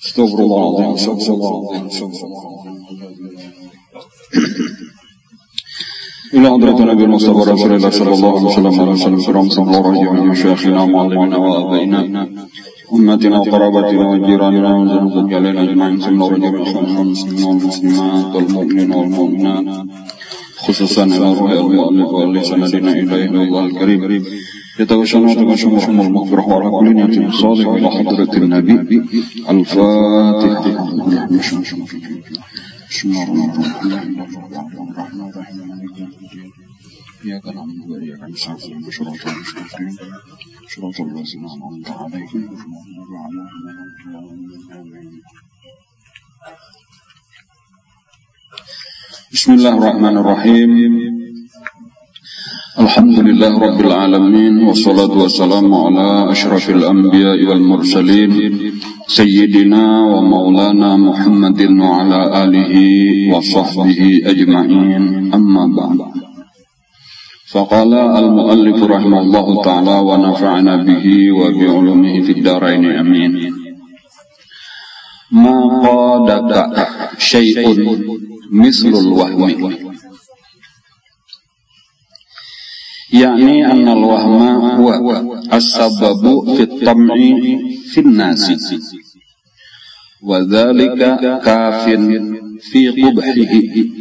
Astagfirullahaladzim. إلى حضرة النبي المصطفى رسول الله صلى الله عليه وسلم على وسلم كرام صلى الله عليه ومشايخنا ومعلمنا وآبائنا أمتنا وقرابتنا وجيراننا وزوجاتنا علينا أجمعين صلى الله عليه وسلم والمسلمين والمسلمات والمؤمنين والمؤمنات خصوصا إلى روح المؤلف وأهل سندنا إليه الله الكريم يتغشنا وتغشم المغفرة وعلى كل نية صالح إلى حضرة النبي الفاتحة. بسم الله الرحمن الرحيم. إياك نعبد وإياك نستعين صراط المستقيم صراط الذين أنعمت عليهم غير المغضوب عليهم ولا الضالين. بسم الله الرحمن الرحيم. الحمد لله رب العالمين والصلاة والسلام على أشرف الأنبياء والمرسلين سيدنا ومولانا محمد وعلى آله وصحبه أجمعين. أما بعد، فقال المؤلف رحمه الله تعالى ونفعنا به وبعلومه في الدارين أمين. ما قادك شيء مثل الوهم، يعني أن الوهم هو السبب في الطمع في الناس، وذلك كاف في قبحه،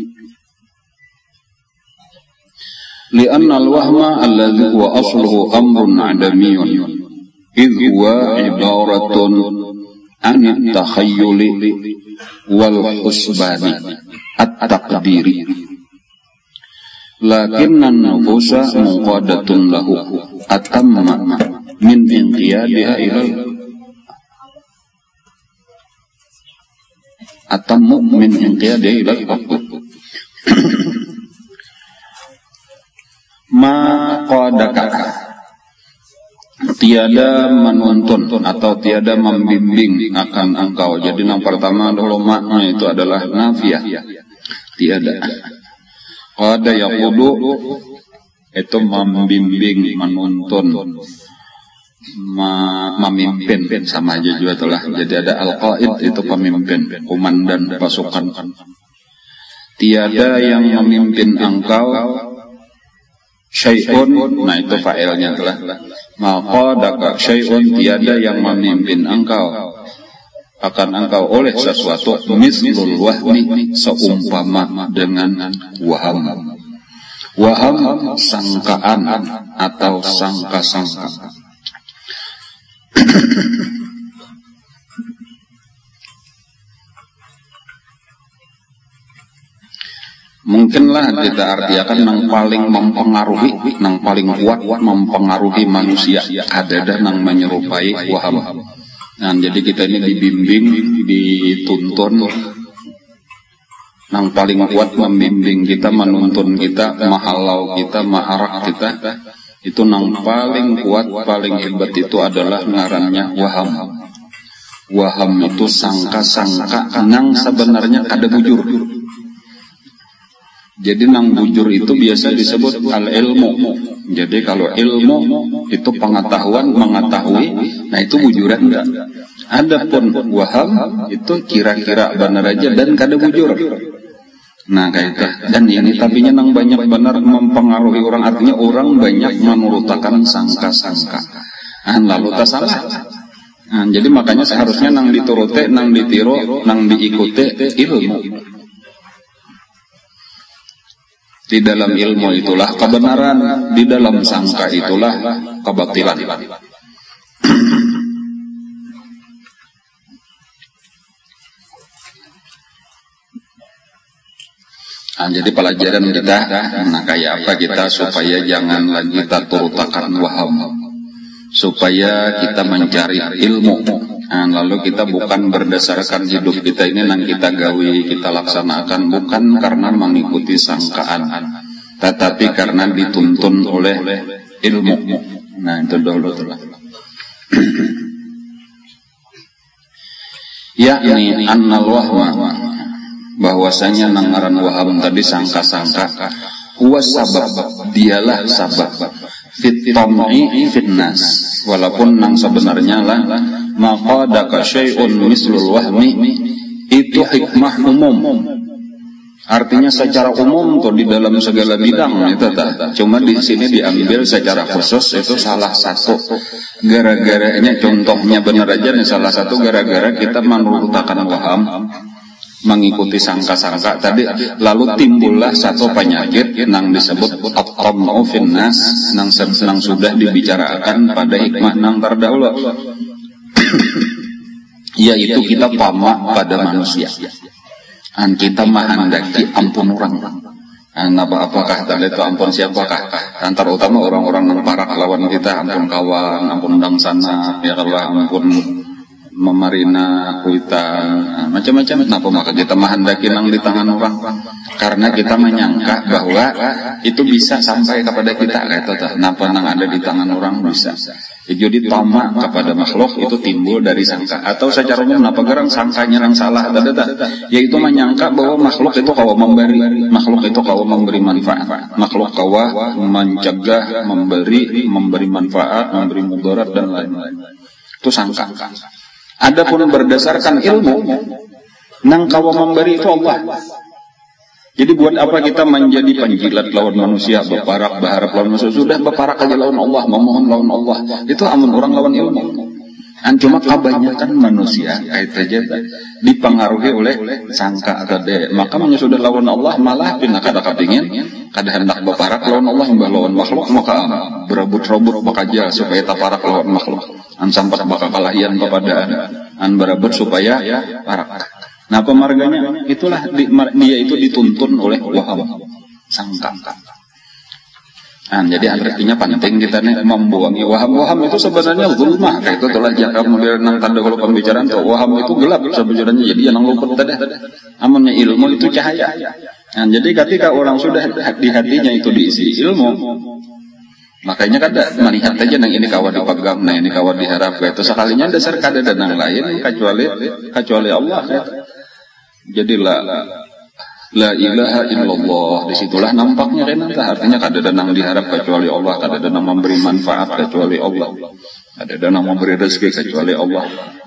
لأن الوهم الذي هو أصله أمر عدمي، إذ هو عبارة عن التخيل والحسبان التقديري، لكن النفوس منقادة له أتم من انقيادها إلى الحق. Ma qadaka, tiada menuntun atau tiada membimbing akan engkau. Jadi yang pertama dulu makna itu adalah nafiyah, tiada. Qada yaqudu itu membimbing, menuntun, memimpin, sama aja juga telah. Jadi ada al-qaid itu pemimpin, komandan pasukan. Tiada yang memimpin engkau syai'un, nah itu fa'ilnya telah. Maka daka syai'un, tiada yang memimpin engkau akan engkau oleh sesuatu mislul wahmi, seumpama dengan waham. Waham sangkaan atau sangka-sangka. Mungkinlah kita artikan nang paling mempengaruhi, nang paling kuat mempengaruhi manusia, ada nang menyerupai waham. Nah, jadi kita ini dibimbing, dituntun, nang paling kuat membimbing kita, menuntun kita, mahalau kita, maharak kita, itu nang paling kuat, paling hebat itu adalah ngarannya waham. Waham itu sangka-sangka nang sebenarnya kada bujur. Jadi nang bujur itu biasa disebut al-ilmu. Jadi kalau ilmu itu pengetahuan, mengetahui, nah itu bujuran enggak. Adapun waham itu kira-kira benar aja dan kada bujur. Nah kayak itu. Dan ini tapinya nang banyak benar mempengaruhi orang, artinya orang banyak menurutakan sangka-sangka. Lalu tak salah. Jadi makanya seharusnya nang diturute, nang ditiru, nang diikuti ilmu. Di dalam ilmu itulah kebenaran, di dalam sangka itulah kebatilan. Jadi pelajaran kita, nah kayak apa kita supaya jangan lagi kita turutakan waham, supaya kita mencari ilmu. Nah, lalu kita bukan berdasarkan hidup kita ini yang kita gawi, kita laksanakan bukan karena mengikuti sangkaan, tetapi karena dituntun oleh ilmu. Nah itu dulu telah. Yakni annal wahma, bahwasanya nangaran waham tadi sangka-sangka, huwa sabab, dialah sabab fit tam'i fit nas, walaupun nang sebenarnya lah maka daka sabata syai'un mislul wahmi itu hikmah umum. Artinya secara umum tuh di dalam segala bidang itu tah. Cuma di sini diambil secara khusus itu salah satu gara-garanya, contohnya benar aja nih, salah satu gara-gara kita menurutakan waham, mengikuti sangka-sangka tadi, lalu timbullah satu penyakit yang disebut at-tama'u finnas, yang sudah dibicarakan pada hikmah nang terdahulu, yaitu kita tamak pada manusia. Kita menghendaki ampun orang. Apakah tadi itu ampun siapakah? Antara utama orang-orang yang parah lawan kita, ampun kawan, ampun dangsana, ya Allah, ampun memarina kuitan, macam-macam. Kenapa maka kita menghendaki nang di tangan orang? Karena kita menyangka bahwa itu bisa sampai kepada kita. Kenapa nang ada di tangan orang bisa? Jadi tamak kepada makhluk itu timbul dari sangka, atau secara umum kenapa gerang sangkanya yang salah yaitu menyangka bahwa makhluk itu kawa memberi, makhluk itu kawa memberi manfaat, makhluk kawa mencegah, memberi manfaat, memberi mudarat dan lain-lain. Itu sangka. Adapun berdasarkan ilmu, nang kawa memberi itu Allah. Jadi buat apa kita menjadi penjilat lawan manusia, berparak berharap lawan manusia? Sudah berparak aja lawan Allah, memohon lawan Allah. Itu amun orang lawan ilmu. Cuma kebanyakan manusia kait aja dipengaruhi oleh sangka kade. Maka sudah lawan Allah malah pindah kada kepingin, kada hendak berparak lawan Allah, mbah lawan makhluk, maka berebut-rebut bakaja supaya taparak lawan makhluk. Sampai bakal kalahian kepada berebut supaya parak. Nah pemarganya itulah dia itu dituntun oleh waham, sangka. Jadi artinya penting kita nih membuangi waham itu sebenarnya zulmah. Kayak itu telah jangka modern nang tanda kalau pembicaraan tuh waham itu gelap sebenarnya. Jadi yang luput tadi. Amunnya ilmu itu cahaya. Jadi ketika orang sudah di hatinya itu diisi ilmu, makanya kada melihat aja nang ini kawat dipegang, nah ini kawat diharap. Itu sekalinya dasar kada dan yang lain kecuali Allah. Jadi la ilaha illallah, disitulah nampaknya kan artinya kada ada nang diharap kecuali Allah, kada ada nang memberi manfaat kecuali Allah, kada ada nang memberi rezeki kecuali Allah.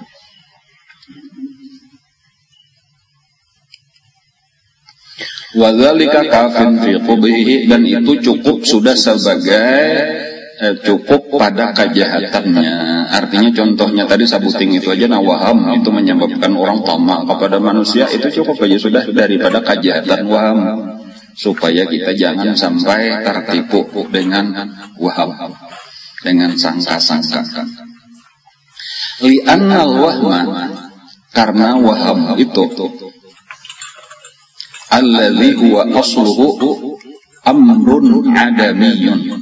Wa dzalika kafin fi qubhihi, dan itu cukup sudah sebagai cukup pada kejahatannya. Artinya contohnya tadi sabuting itu aja, waham itu menyebabkan orang tamak kepada manusia, itu cukup aja sudah daripada kejahatan waham, supaya kita jangan sampai tertipu dengan waham, dengan sangka-sangka. Li'annal wahma, karena waham itu alladzi huwa asluhu amrun adamiyun.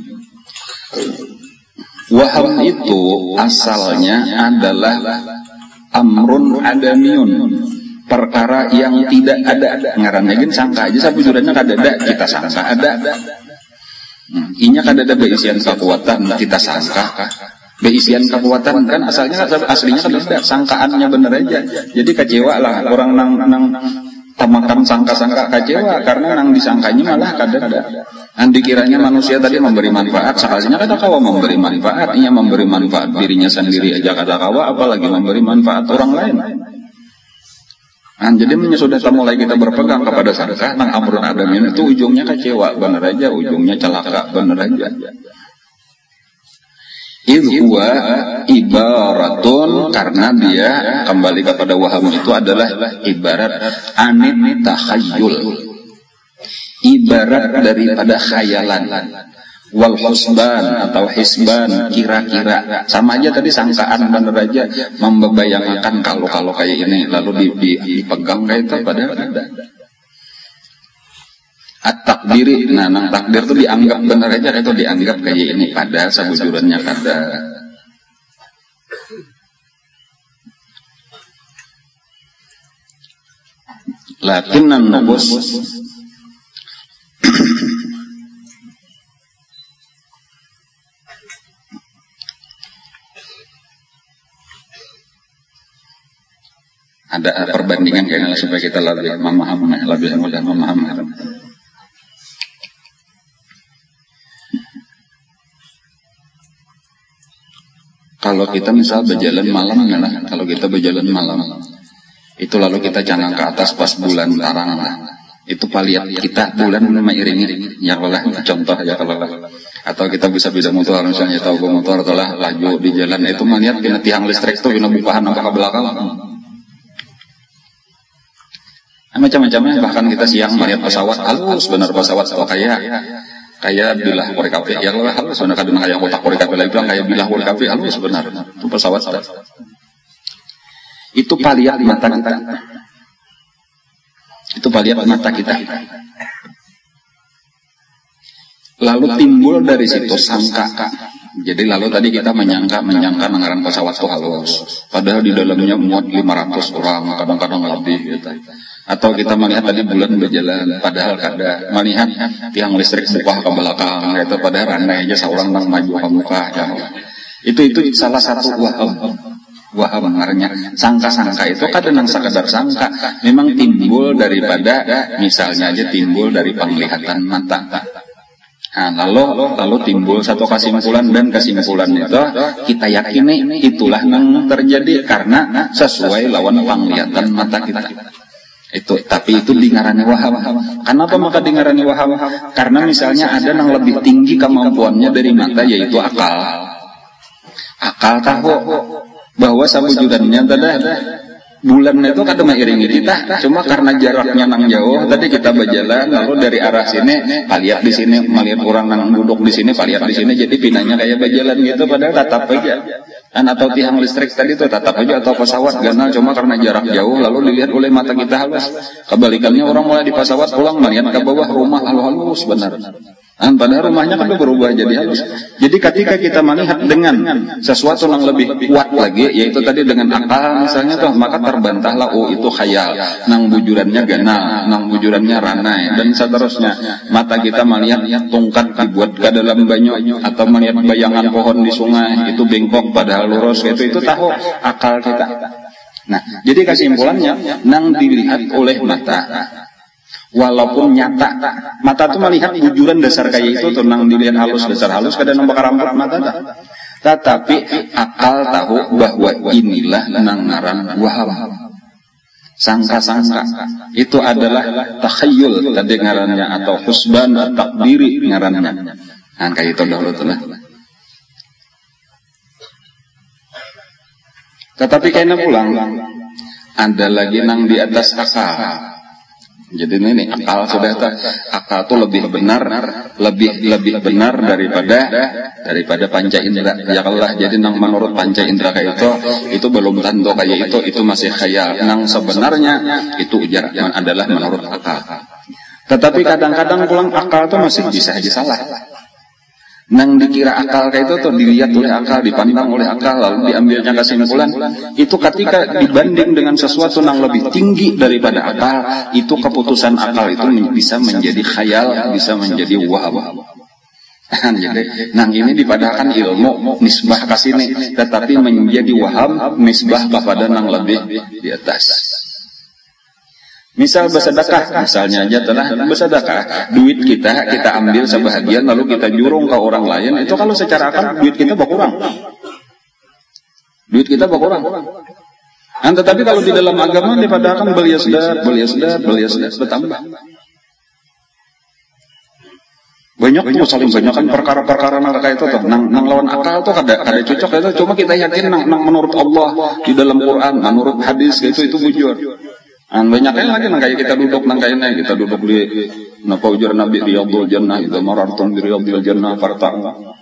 Waham itu asalnya adalah amrun adamiyun, perkara yang tidak ada. Ngarannya gini sangka aja, sabujurnya kada ada, kita sangka ada. Inya kada ada beisian kekuatan, kita sangka. Beisian kekuatan kan aslinya kada ada, sangkaannya bener aja. Jadi kecewa lah orang nang tamakan sangka-sangka kecewa karena nang disangkanya malah kada ada. Dikiranya manusia tadi memberi manfaat, seharusnya kada kawa memberi manfaat, ia memberi manfaat dirinya sendiri aja kada kawa, apalagi memberi manfaat orang lain. Jadi sudah mulai kita berpegang kepada sangka nang amrun adamin itu ujungnya kecewa bener aja, ujungnya celaka bener aja. Huwa ibaratun, karena dia kembali kepada waham itu adalah ibarat anit takhayyul, ibarat daripada khayalan, wal husban atau hisban, kira-kira. Sama aja tadi sangkaan bener aja, membayangkan kalau kayak ini lalu dipegang kayak itu, padahal ada. At-takdiri, nang takdir itu dianggap bener aja, itu dianggap kayak ini, padahal sebujurannya kada. Lakinnan nubus ada perbandingan kayaknya supaya kita lebih memahami, lebih mudah memahami. Kalau Kalau kita misal berjalan malam, kalau kita berjalan malam, itu lalu kita jangan ke atas pas bulan tarang lah. Itu paliat kita bulan mengiringi, ya kalau contoh ya kalau atau kita bisa motor misalnya tahu motor atau lah laju di jalan itu melihat kena tiang listrik tuh kena bukahan apa ke belakang. Macam-macamnya, bahkan kita siang melihat pesawat halus benar pesawat atau kayak bilah korek api ya lah halus benar kadang kayak kotak korek api lagi bilang kayak bilah korek api halus benar itu pesawat itu paliat mata kita, itu paliat mata kita. Lalu timbul dari situ sangka. Jadi lalu tadi kita menyangka anggaran pesawat itu halus, padahal di dalamnya muat 500 orang, kadang-kadang lebih gitu. Atau kita melihat tadi bulan berjalan, padahal ada melihat tiang listrik buka ke belakang, gitu, padahal ranai aja seorang nang maju ke muka. Ya. Itu salah satu waham artinya sangka-sangka itu kadang sekadar sangka, memang timbul daripada misalnya aja timbul dari penglihatan mata. Nah, lalu timbul satu kesimpulan dan kesimpulan itu kita yakini itulah yang terjadi karena sesuai lawan penglihatan mata kita. Itu tapi itu dingarani waham. Kenapa maka dingarani waham? Karena misalnya ada yang lebih tinggi kemampuannya dari mata yaitu akal. Akal tahu bahwa sabujudannya tadi bulan itu kadang mengiringi kita, cuma karena jaraknya nang jauh tadi kita berjalan lalu dari arah sini paliat di sini melihat orang nang duduk di sini paliat di sini jadi pinanya kayak berjalan gitu padahal tatap aja. Atau tiang listrik tadi itu tatap aja atau pesawat ganal cuma karena jarak jauh lalu dilihat oleh mata kita halus. Kebalikannya orang mulai di pesawat pulang melihat ke bawah rumah halus benar. Padahal rumahnya kan berubah jadi halus. Jadi ketika kita melihat dengan sesuatu yang lebih kuat lagi, yaitu tadi dengan akal misalnya tuh, maka terbantahlah itu khayal, nang bujurannya ganal, nang bujurannya ranai, dan seterusnya. Mata kita melihat tongkat dibuat ke dalam banyu, atau melihat bayangan pohon di sungai itu bengkok padahal lurus, itu tahu akal kita. Nah, jadi kesimpulannya, nang dilihat oleh mata. Walaupun nyata mata tuh melihat bujuran dasar kayak itu tuh nang dilihat halus dasar halus kadang nampak rambut mata dah. Tetapi akal tahu bahwa inilah nang ngaran waham. Sangka-sangka itu adalah takhayyul tadi ngarannya atau husban takdiri ngarannya. Nah kayak itu dahulu tuh lah. Tetapi kayaknya pulang ada lagi nang di atas akal. Jadi ini akal sudah akal itu lebih benar daripada panca indera. Ya Allah, jadi nang menurut panca indera kayak itu belum tentu kayak itu masih khayal. Nang sebenarnya itu ujar adalah menurut akal. Tetapi kadang-kadang pulang akal itu masih bisa aja salah. Nang dikira akal kayak itu tuh dilihat oleh akal, dipandang oleh akal, lalu diambilnya kesimpulan. Itu ketika dibanding dengan sesuatu yang lebih tinggi daripada akal, itu keputusan akal itu bisa menjadi khayal, bisa menjadi waham. Jadi, nang ini dipadahkan ilmu nisbah ke sini, tetapi menjadi waham nisbah kepada nang lebih di atas. Misal bersedekah, misalnya aja telah bersedekah, duit kita ambil sebahagian lalu kita jurung ke orang lain, itu kalau secara akal duit kita berkurang. Tetapi kalau di dalam agama dipadahkan beliasdat bertambah. Banyak tuh saling banyakkan perkara-perkara nang kayak itu tuh, nang lawan akal tuh kada cocok itu, cuma kita yakin nang menurut Allah di dalam Quran, menurut hadis itu bujur. Banyaknya lagi nang kayak kita duduk di napa ujar Nabi riyadul jannah itu marartun bi riyadil jannah farta.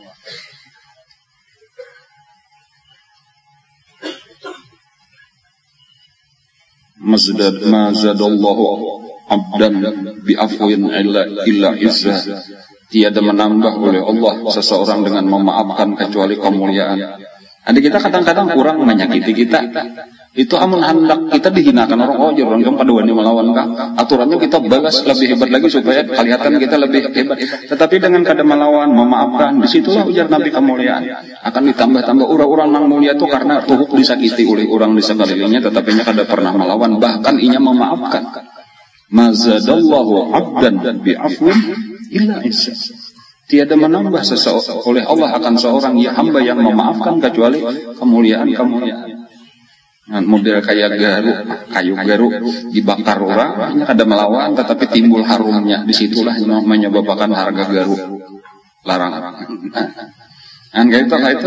Mazadallahu abdan bi afwin illa izzah. Tiada menambah oleh Allah seseorang dengan memaafkan kecuali kemuliaan. Ada kita kadang-kadang kurang menyakiti kita. Itu amun hendak kita dihinakan orang orang pada wani melawan kah. Aturannya kita balas lebih hebat lagi supaya kelihatan kita lebih hebat. Tetapi dengan kada melawan, memaafkan, disitulah ujar Nabi kemuliaan. Akan ditambah-tambah orang-orang nang mulia itu karena tuhuk disakiti oleh orang di sekelilingnya, tetapi nya kada pernah melawan, bahkan inya memaafkan. Mazadallahu abdan bi'afwin illa izzah. Tiada menambah oleh Allah akan seorang hamba yang memaafkan kecuali kemuliaan. Model kayak kayu garu dibakar orang, ada melawan tetapi timbul harumnya. Disitulah menyebabkan harga garu larang. Kayak itu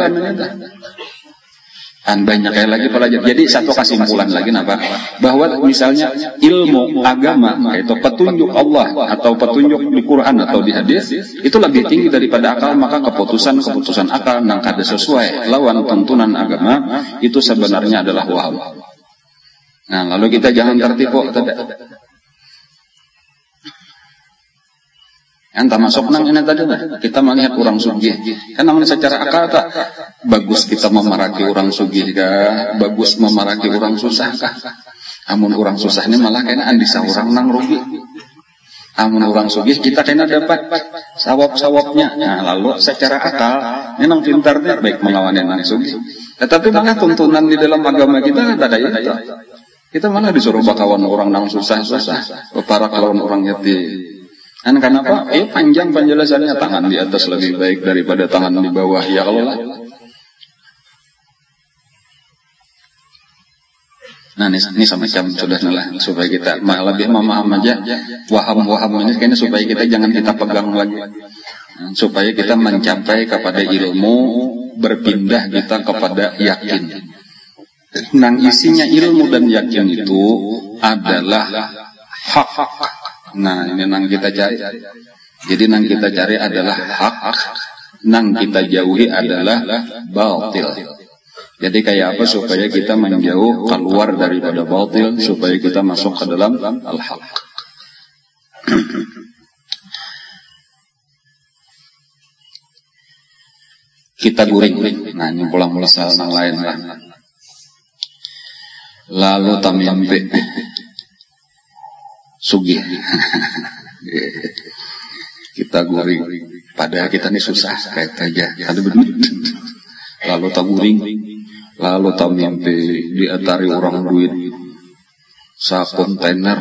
banyak kayak lagi pelajar. Jadi satu kesimpulan lagi bahwa misalnya ilmu agama yaitu petunjuk Allah atau petunjuk di Quran atau di hadis itu lebih tinggi daripada akal, maka keputusan akal nang kada sesuai lawan tuntunan agama itu sebenarnya adalah waham. Nah, lalu kita jangan tertipu. Entah masuk nang ini tadi kita melihat orang sugih kan namun secara akal tak bagus kita memaraki orang sugih kah, bagus memaraki orang susah kah. Amun orang susah ini malah kena andisa orang nang rugi. Amun orang sugih kita kena dapat sawab-sawabnya. Nah, lalu secara akal ini nang pintarnya baik melawan nang sugih. Tetapi malah tuntunan di dalam agama kita ada itu. Kita malah disuruh bakawan orang nang susah-susah, para lawan orang yatim. Dan kenapa? Panjang penjelasannya, tangan di atas lebih baik daripada tangan di bawah. Ya Allah. Nah ini semacam sudah lah supaya kita lebih memaham aja waham-waham ini kayaknya supaya kita jangan kita pegang lagi, supaya kita mencapai kepada ilmu, berpindah kita kepada yakin. Nang isinya ilmu dan yakin itu adalah hak. Nah ini nang kita cari. Jadi nang kita cari adalah hak, nang kita jauhi adalah batil. Jadi kayak apa supaya kita menjauh keluar daripada batil, supaya kita masuk ke dalam al-haq. Kita guring. Nah ini pulang masal nang lain lah. Lalu tamimpe sugih. Kita guring, padahal kita ini susah kayak aja. Ada benar. Lalu taguring, lalu tamimpi diatari orang duit sa kontainer.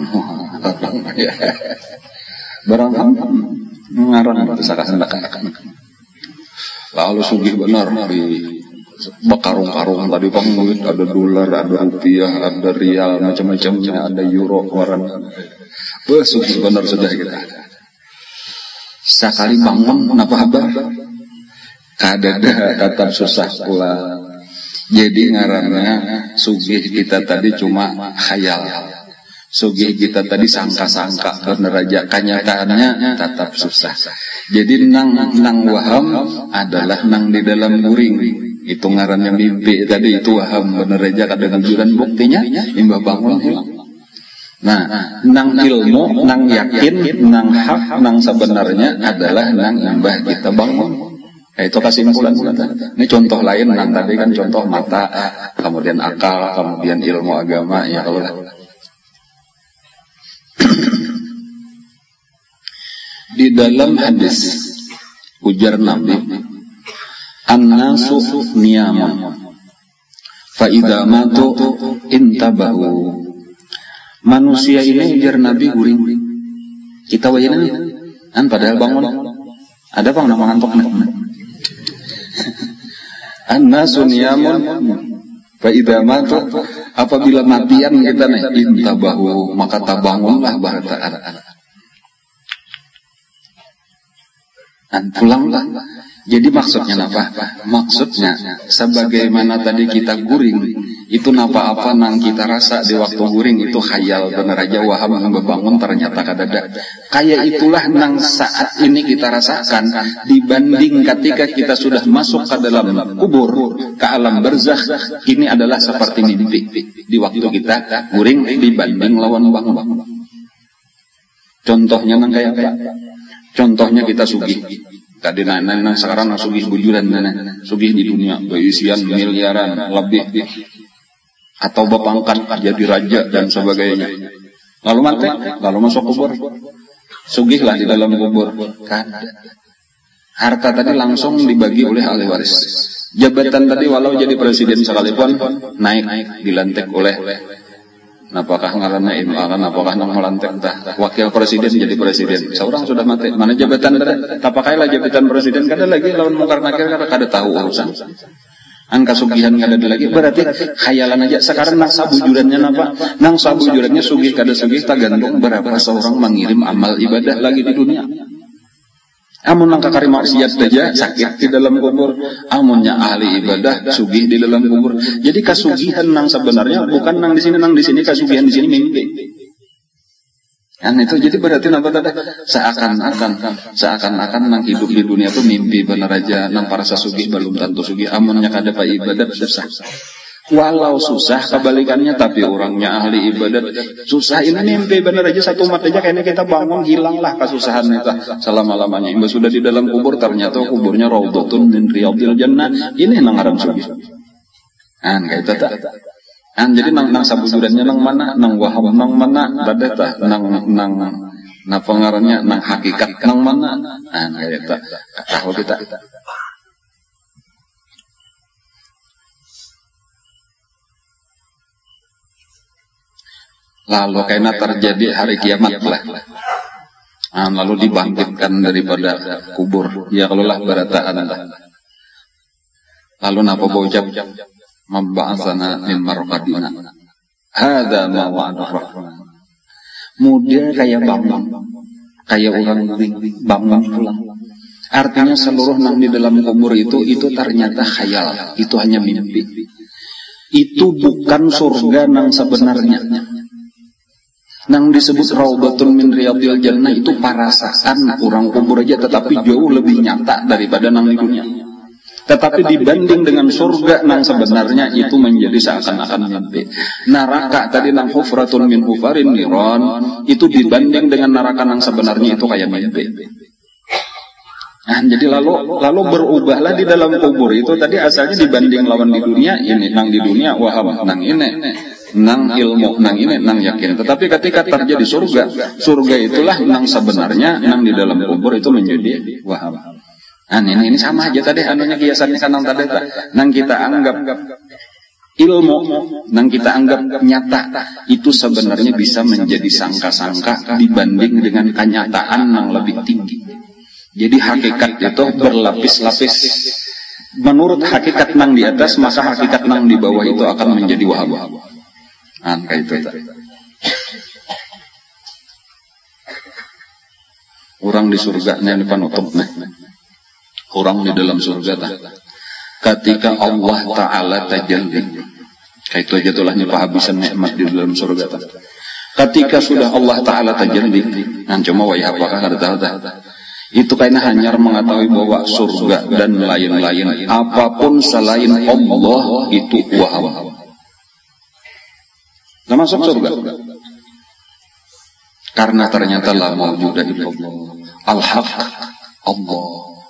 Barang ngarang itu sakasan. Lalu sugih benar di bekarung-karung tadi penguit, ada dolar, ada rupiah, ada rial, macam-macamnya, ada euro, waran. Sugih benar sudah kita. Sekali bangun, kenapa habar? Kadada tetap susah pula. Jadi ngarannya sugih kita tadi cuma khayal. Sugih kita tadi sangka-sangka bener aja, kenyataannya tetap susah. Jadi nang waham adalah nang di dalam guring. Itu ngarannya mimpi tadi itu waham bener aja kadang juran buktinya imbah bangun hilang. Nah, nang ilmu, nang yakin, nang hak, nang sebenarnya adalah nang imbah kita bangun. Itu kesimpulan kita. Ini contoh lain nang tadi kan contoh mata, kemudian akal, kemudian ilmu agama ya kalau di dalam hadis ujar Nabi an-nasu niyamun fa idza matu intabahu. Manusia ini ujar Nabi guring. Kita wayana kan padahal bangun. Ada bang nama ngantuk nih. An-nasu niyamun fa idza matu, apabila matian kita nih intabahu maka tabangunlah barataan. Pulanglah. Jadi maksudnya apa? Maksudnya sebagaimana tadi kita guring itu apa nang kita rasa di waktu guring itu khayal bener aja waham ngebangun ternyata kadada. Kayak itulah nang saat ini kita rasakan dibanding ketika kita sudah masuk ke dalam kubur, ke alam barzakh, ini adalah seperti mimpi di waktu kita guring dibanding lawan bangun. Contohnya nang kayak apa? Contohnya kita sugih. Tadi nana sekarang sugih bujuran nana sugih di dunia berisian miliaran lebih atau bapangkat jadi raja dan sebagainya. Lalu mati, lalu masuk kubur. Sugihlah di dalam kubur. Kan harta tadi langsung dibagi oleh ahli waris. Jabatan tadi walau jadi presiden sekalipun naik dilantik oleh apakah ngaranna imaran, apakah nang melantek tah wakil presiden jadi presiden. Seorang sudah mati, mana jabatan ada? Tapakailah jabatan presiden kada lagi lawan mungkar nakir kada tahu urusan. Angka sugihan kada ada lagi, berarti khayalan aja. Sekarang nang sabujurannya napa? Nang sabujurannya sugih kada sugih tergantung berapa seorang mengirim amal ibadah lagi di dunia. Amun nang kakari maksiat saja sakit di dalam kubur, amunnya ahli ibadah sugih di dalam kubur. Jadi kasugihan nang sebenarnya bukan nang di sini kasugihan di sini mimpi. Itu jadi berarti napa tadi seakan-akan nang hidup di dunia itu mimpi benar aja, nang para sugih belum tentu sugih, amunnya kada pa ibadah susah. Walau susah kebalikannya, tapi orangnya ahli ibadat susah ini mimpi benar aja, satu mat aja kayaknya kita bangun hilanglah kesusahan itu selama-lamanya. Imbas sudah di dalam kubur ternyata kuburnya raudhatun min riyadil jannah, ini nang haram sugih. Kayak itu tak. Jadi nang sabujurannya nang mana, nang wahab nang mana, dadeta nang pengarannya nang hakikat nang mana. Kayak itu tahu kita. Lalu karena terjadi hari kiamat lah, lalu dibangkitkan daripada kubur, ya kalau lah berataan lah. Lalu napa bocap membahasana min marqadina, hada ma wa'ada rahman. Mudah kayak bangun, kayak orang bangun pulang. Artinya seluruh nang di dalam kubur itu ternyata khayal, itu hanya mimpi. Itu bukan surga nang sebenarnya. Nang disebut raudhatun min riyadil jannah itu parasaan orang kubur aja, tetapi jauh lebih nyata daripada nang di dunia. Tetapi dibanding dengan surga nang sebenarnya itu menjadi seakan-akan mimpi. Neraka tadi nang hufratun min hufarin niran, itu dibanding dengan neraka nang sebenarnya itu kayak mimpi. Jadi lalu berubahlah di dalam kubur itu tadi asalnya dibanding lawan di dunia, ini nang di dunia waham nang ini nang ilmu nang ini nang yakin. Tetapi ketika terjadi surga itulah nang sebenarnya nang di dalam kubur itu menjadi waham. Ini sama aja tadi anunya kiasannya kan nang tadi nang kita anggap ilmu, nang kita anggap nyata, itu sebenarnya bisa menjadi sangka-sangka dibanding dengan kenyataan nang lebih tinggi. Jadi hakikat itu berlapis-lapis. Menurut hakikat nang di atas, maka hakikat nang di bawah itu akan menjadi wahab. Kayak itu. Orang di surga ini panutup nih. Orang di dalam surga ketika Allah Ta'ala tajalli, kayak itu aja tulah habisan nikmat di dalam surga ketika sudah Allah Ta'ala tajalli, cuma wayah apakah ada tahu itu karena hanya mengetahui bahwa surga dan lain-lain apapun selain Allah itu wahab. Termasuk surga karena ternyata la mawjuda illallah al-haq Allah.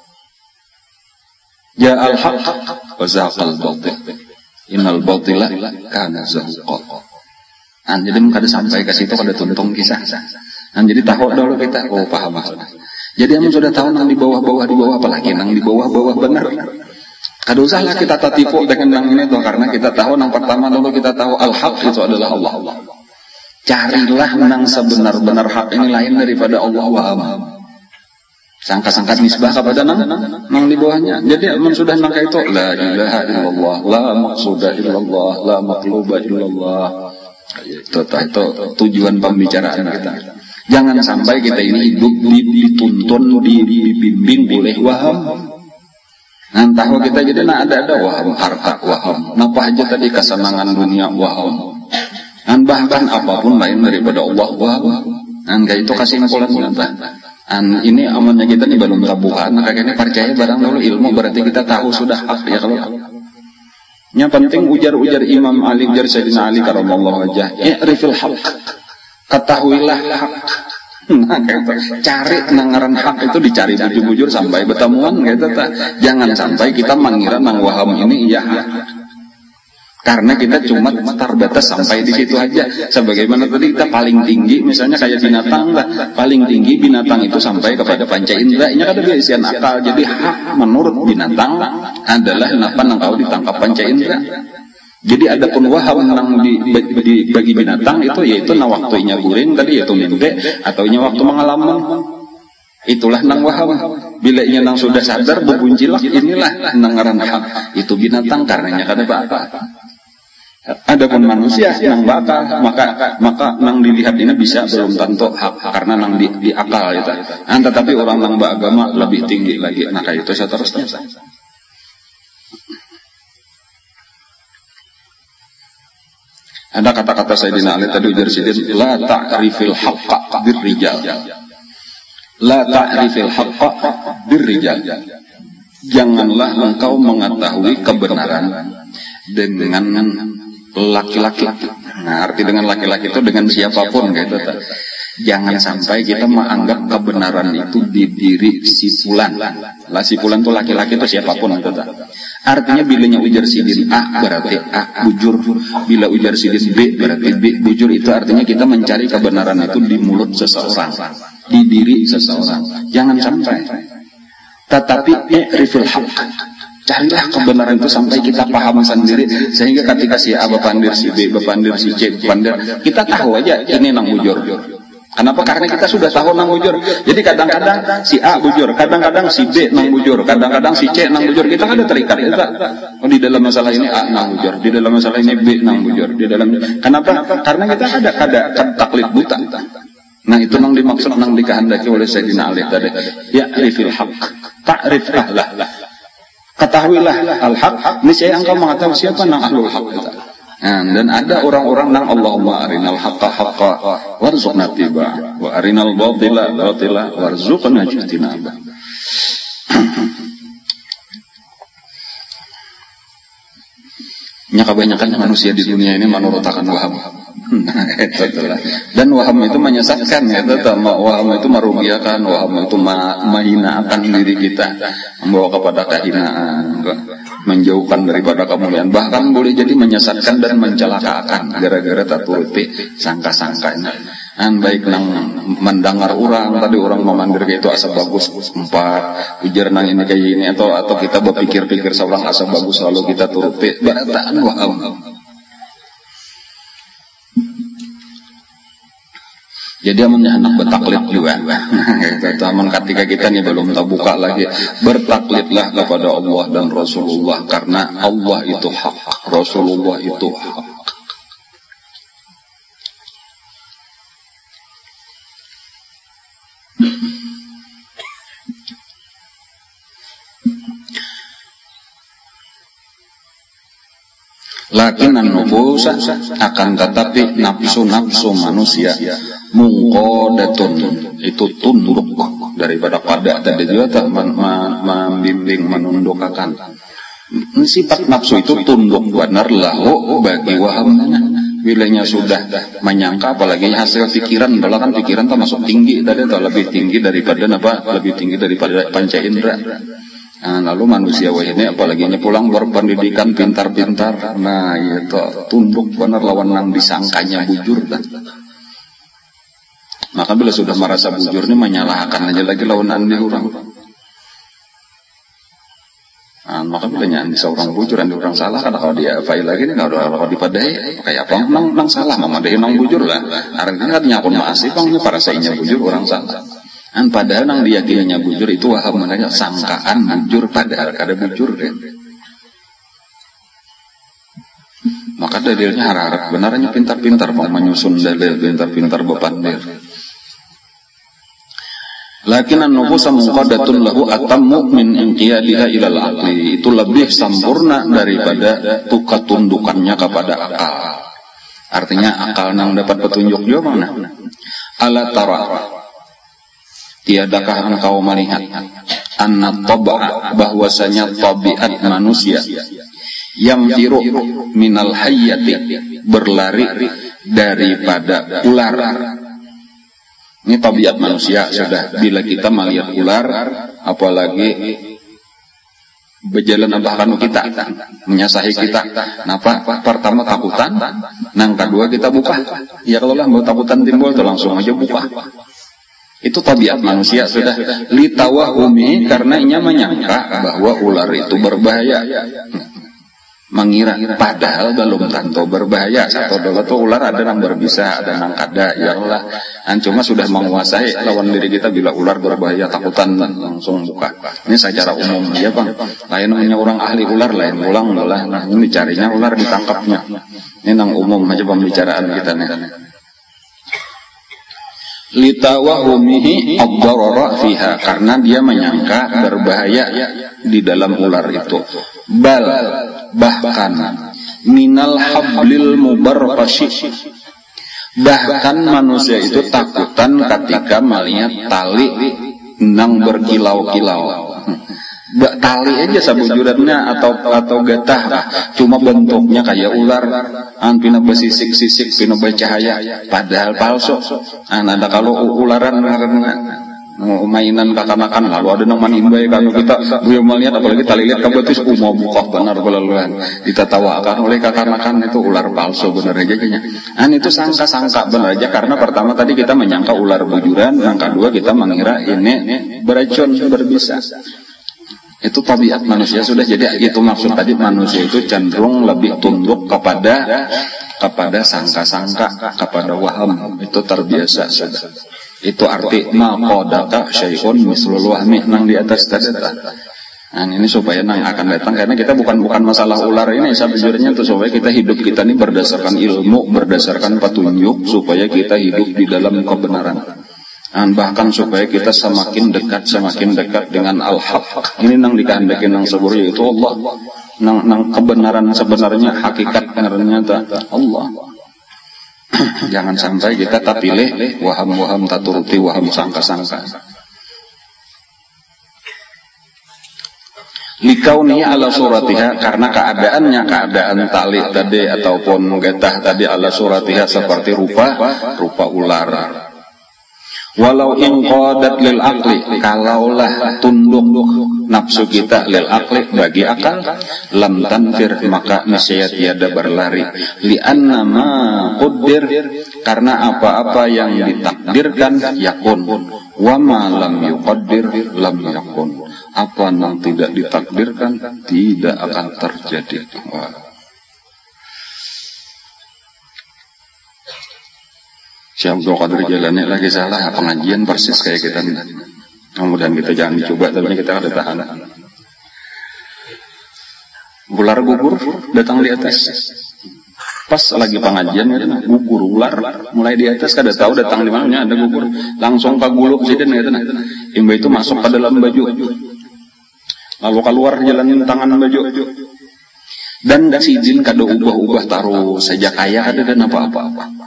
Ya al-haq wa zaqal batil innal batila kana zahuqa. Jadi kada sampai ke situ kada tuntung kisah. Jadi tahu dulu kita, paham. Jadi amun sudah tahu nang di bawah apalagi nang di bawah benar. Kada usahlah kita tertipu dengan nang ini tuh, karena kita tahu nang pertama dulu kita tahu al-haq itu adalah Allah. Carilah nang sebenar-benar hak ini lain daripada Allah wahab. Sangka-sangka nisbah kepada nang di bawahnya. Jadi amun sudah nang itu la ilaha illallah, la maqsuda illallah, la maqluba illallah. Itu tujuan pembicaraan kita. Jangan sampai kita ini hidup dituntun, dibimbing oleh waham. Tahu kita jadi ada waham, harta waham. Napa aja tadi kesenangan dunia waham. Bahkan apapun lain daripada Allah waham. Kayak itu kesimpulannya. Ini amannya kita nih belum terbuka. Kakek ini percaya barang dulu ilmu berarti kita tahu sudah hak ya kalau. Yang penting ujar-ujar Imam Ali, ujar Sayyidina Ali karamallahu wajhah. I'rifil haq. Ketahuilah hak. Cari nangaran hak itu dicari bujur-bujur sampai bertemuan gitu. Jangan sampai kita mengira nang waham ini iya hak. Karena kita cuma terbatas sampai di situ aja. Sebagaimana tadi kita paling tinggi, misalnya kayak binatang lah, paling tinggi binatang itu sampai kepada panca indera. Ini kan ada isian akal. Jadi hak menurut binatang adalah kenapa nang kau ditangkap panca indera. Jadi ada pun waham nang bagi binatang itu yaitu na waktunya guring tadi yaitu mimpi atau nya waktu mengalaman. Itulah nang waham. Bila nya nang sudah sadar bebuncilak inilah nang ngaran hak. Itu binatang karenanya kada bakal. Adapun manusia nang bakal maka nang dilihat ini bisa belum tentu hak karena nang di akal itu. Tetapi orang nang beragama lebih tinggi lagi. Nah kayak itu seterusnya. Ada kata-kata Sayyidina Ali tadi ujar Sidin, la ta'rifil haqqa birrijal. La ta'rifil haqqa birrijal. Janganlah engkau mengetahui kebenaran dengan laki-laki. Nah, arti dengan laki-laki itu dengan siapapun gitu. Jangan sampai kita menganggap kebenaran itu di diri si fulan. Lah si fulan itu laki-laki itu siapapun gitu. Artinya bilanya ujar sidin A berarti A bujur, bila ujar sidin B berarti B bujur. Itu artinya kita mencari kebenaran itu di mulut seseorang, di diri seseorang. Jangan sampai. Tetapi i'rifil haqq. Carilah kebenaran itu sampai kita paham sendiri sehingga ketika si A bepandir, si B bepandir, si C bepandir, kita tahu aja ini nang bujur. Kenapa? Karena kita sudah tahu nang bujur. Jadi kadang-kadang si A bujur, kadang-kadang si B nang bujur, kadang-kadang si C nang bujur. Kita kan ada terikat itu. Oh, di dalam masalah ini A nang bujur, di dalam masalah ini B nang bujur, di dalam. Kenapa? Karena kita ada taklid buta. Nah itu nang dimaksud nang dikehendaki oleh Sayyidina Ali tadi. Ya rifil haq, ta'riflah lah. Ketahuilah al-haq. Niscaya engkau mengetahui siapa nang ahlul haq. Dan ada orang-orang nang Allahumma arinal haqqa haqqa warzuqna tiba wa arinal batila batila warzuqna ijtinaba. Nya kebanyakan manusia di dunia ini menurutakan waham. Dan waham itu menyesatkan ya, waham itu merugiakan, waham itu menghinakan diri kita, membawa kepada kehinaan, menjauhkan daripada kemuliaan, bahkan boleh jadi menyesatkan dan mencelakakan gara-gara terturuti sangka-sangkanya. Baik nang mendengar orang tadi orang memandir kayak itu asa bagus 4 ujar nang ini kayak ini atau kita berpikir-pikir seorang asa bagus lalu kita turuti barataan waham. Jadi amannya anak bertaklid juga. Taman ketika kita nih belum terbuka lagi, bertaklidlah kepada Allah dan Rasulullah karena Allah itu hak, Rasulullah itu hak. Lakinan nufusa akan tetapi nafsu-nafsu manusia mungqadatun itu tunduk daripada pada tadi juga membimbing menundukkan. Sifat nafsu itu tunduk benar lahu bagi wahamnya. Bilanya sudah menyangka apalagi hasil pikiran, adalah kan pikiran termasuk tinggi tadi atau lebih tinggi daripada apa? Lebih tinggi daripada panca indera. Lalu manusia ini apalagi pulang berpendidikan pintar-pintar, nah itu tunduk benar lawan nang disangkanya bujur dan maka bila sudah merasa bujur ini menyalahkan aja lagi lawan andi orang. Maka bila nyanyi seorang bujur andi orang salah kan kalau dia fail lagi nih kalau dipadai kayak apa nang salah memadai nang bujur lah. Artinya kan nyakun maasih bang para sainya bujur orang salah. Padahal nang diyakininya bujur itu waham menanya sangkaan bujur padahal kada bujur kan. Maka dalilnya harap benarnya pintar-pintar mau menyusun dalil pintar-pintar bepandir. Lakinan nufusa munqadatun lahu atammu min inqiyadiha ilal aqli. Itu lebih sempurna daripada ketundukannya kepada akal. Artinya akal nang dapat petunjuk dia mana? Ala tara. Tiadakah engkau melihat anna tab'a bahwasanya tabiat manusia yang firu minal hayyati berlari daripada ular. Ini tabiat manusia sudah. Bila kita melihat ular apalagi berjalan bahkan kita menyasahi kita, napa pertama takutan, nang kedua kita buka. Ya kalau lah takutan timbul tuh langsung aja buka. Itu tabiat manusia sudah litawahumi karena inya menyangka bahwa ular itu berbahaya. mengira padahal belum tentu berbahaya. Satu dulu tuh ular ada yang berbisa, ada yang kada, ya Allah. Cuma sudah menguasai lawan diri kita bila ular berbahaya takutan langsung buka. Ini secara umum ya Bang. Lain punya orang ahli ular lain ulang lah. Nah, ini carinya ular ditangkapnya. Ini nang umum aja pembicaraan kita nih. Litawahumihi ad-darara fiha, karena dia menyangka berbahaya di dalam ular itu. Bal, bahkan minal hablil mubarqashi, bahkan manusia itu takutan ketika melihat tali nang berkilau-kilau. Tali aja sabujurannya atau getah, cuma bentuknya kayak ular, pina besisik-sisik, pina bercahaya, padahal palsu. Ada kalau ularan mainan kakanakan, lalu ada nama imbai kalau kita belum melihat, apalagi tali lihat kabetis mau buka benar belaluan ditatawakan oleh kakanakan itu ular palsu benar aja kayaknya. Itu sangka-sangka benar aja, karena pertama tadi kita menyangka ular bujuran, yang kedua kita mengira ini beracun berbisa. Itu tabiat manusia sudah. Jadi itu maksud tadi, manusia itu cenderung lebih tunduk kepada sangka-sangka, kepada waham. Itu terbiasa sudah. Itu arti maqadaka syai'un mislul wahmi, nang di atas tadi. Nah, ini supaya nang akan datang, karena kita bukan masalah ular ini sebetulnya tuh, supaya kita hidup kita ini berdasarkan ilmu, berdasarkan petunjuk, supaya kita hidup di dalam kebenaran. Dan bahkan supaya kita semakin dekat dengan al-haq. Ini nang dikehendaki nang sabur, yaitu Allah. Nang kebenaran sebenarnya, hakikat ternyata Allah. Jangan sampai kita tak pilih waham-waham, tak turuti waham sangka-sangka. Likauni ala suratiha, karena keadaan tali tadi ataupun getah tadi ala suratiha seperti rupa ular. Walau inqadat lil aqli, kalaulah tunduk nafsu kita lil aqli bagi akal, lam tanfir, maka niscaya tiada berlari. Li anna ma quddir, karena apa-apa yang ditakdirkan yakun, wa ma lam yuqaddir lam yakun, apa yang tidak ditakdirkan tidak akan terjadi. Syekh Abdul Qadir Jailani lagi salah pengajian persis kayak kita. Kemudian kita jangan dicoba, tapi kita ada tahan. Ular gugur datang di atas. Pas lagi pengajian gugur ular mulai di atas, kada tahu datang di mana, ada gugur langsung kaguluk siden gitu. Imba itu masuk ke dalam baju. Lalu keluar jalanin tangan baju. Dan si jin kada ubah-ubah taruh saja kaya ada dan apa-apa.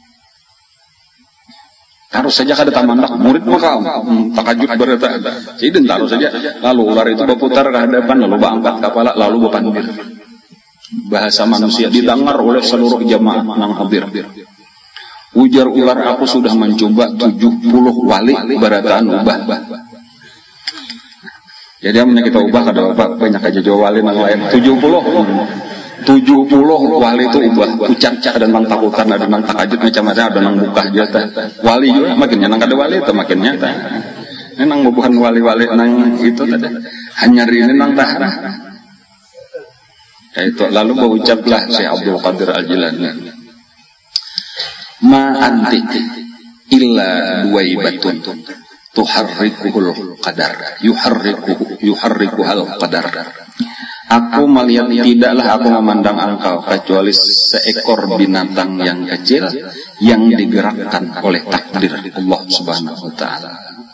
Taruh saja kada tamandak murid maka takajud bereta. Jadi taruh saja. Lalu ular itu berputar ke hadapan, lalu berangkat kepala, lalu berpandir. Bahasa manusia didengar oleh seluruh jamaah nang hadir. Ujar ular, aku sudah mencoba 70 wali berataan ubah. Jadi amnya kita ubah kada apa banyak aja jauh wali nang lain 70 wali itu ubah, pucat dan nang takutan, ada nang takajud macam-macam, ada nang buka jatah. Wali juga makin nang kada wali itu makin nyata. Ini nang bukan wali-wali nang itu tadi. Hanya ini nang tahan. Itu lalu berucaplah Syekh Abdul Qadir Al-Jilani. Ma anti illa duwaibatun tuharrikuhul qadar, yuharrikuhal qadar. Aku melihat, tidaklah aku memandang engkau kecuali seekor binatang yang kecil yang digerakkan oleh takdir Allah Subhanahu wa taala.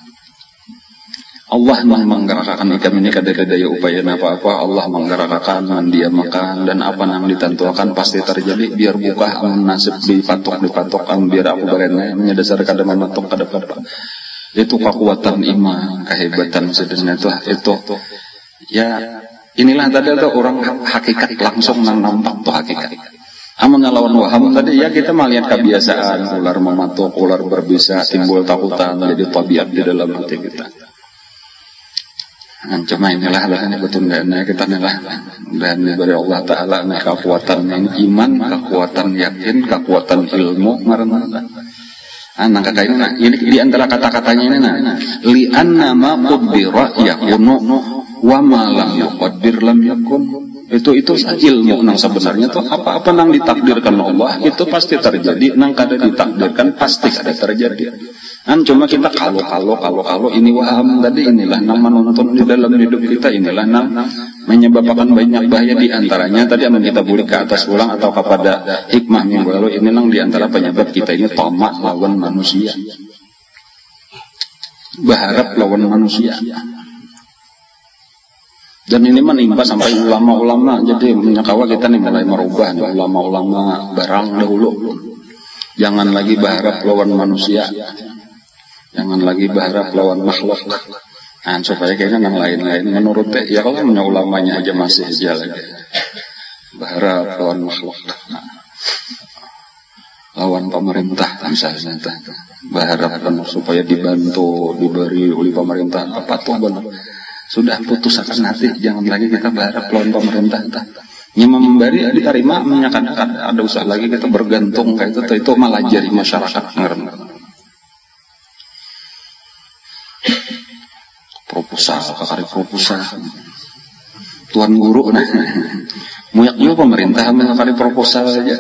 Allah menggerakkan ikan ini kada daya upaya apa-apa, Allah menggerakkan, mendiamkan, dan apa yang ditentukan pasti terjadi. Biar buka nasib dipatok biar aku berenai menyadar kada mematok kada apa. Itu kekuatan iman, kehebatan sebenarnya itu ya. Inilah tadi tuh orang hakikat langsung nampak tuh hakikat. Amun lawan waham tadi ya kita melihat kebiasaan ular mematuk, ular berbisa, timbul takutan, jadi tabiat di dalam hati kita. Cuma inilah ini betul dan kita inilah dan diberi Allah Taala kekuatan iman, kekuatan yakin, kekuatan ilmu marana. Anak kata ini di antara kata-katanya ini li anna ma qaddara yakunu wa ma lam yuqaddir lam yakun. Itu ilmu nang sebenarnya tuh apa-apa nang ditakdirkan Allah itu pasti terjadi, nang kada ditakdirkan pasti kada terjadi. Kan cuma kita kalau ini waham tadi, inilah nang menonton di dalam hidup kita, inilah nang menyebabkan banyak bahaya, di antaranya tadi yang kita boleh ke atas ulang atau kepada hikmah minggu lalu, ini nang di antara penyebab kita ini tamak lawan manusia, berharap lawan manusia. Dan ini menimpa sampai ulama-ulama. Jadi menyakawa kita nih mulai merubah nih, ulama-ulama barang dahulu. Jangan lagi berharap lawan manusia, jangan lagi berharap lawan makhluk. Nah, supaya kayaknya yang lain-lain menurut ya kalau punya ulamanya aja masih aja lagi berharap lawan makhluk. Lawan pemerintah misalnya, berharap supaya dibantu, diberi oleh pemerintah apa tuh benar. Sudah putus akan hati, jangan lagi kita berharap lawan pemerintah. Yang memberi diterima, menyatakan ada usaha lagi kita bergantung kayak itu malah jadi masyarakat ngeren. Proposal, kakari proposal. Tuan guru nah. Muyak juga pemerintah kakari proposal saja.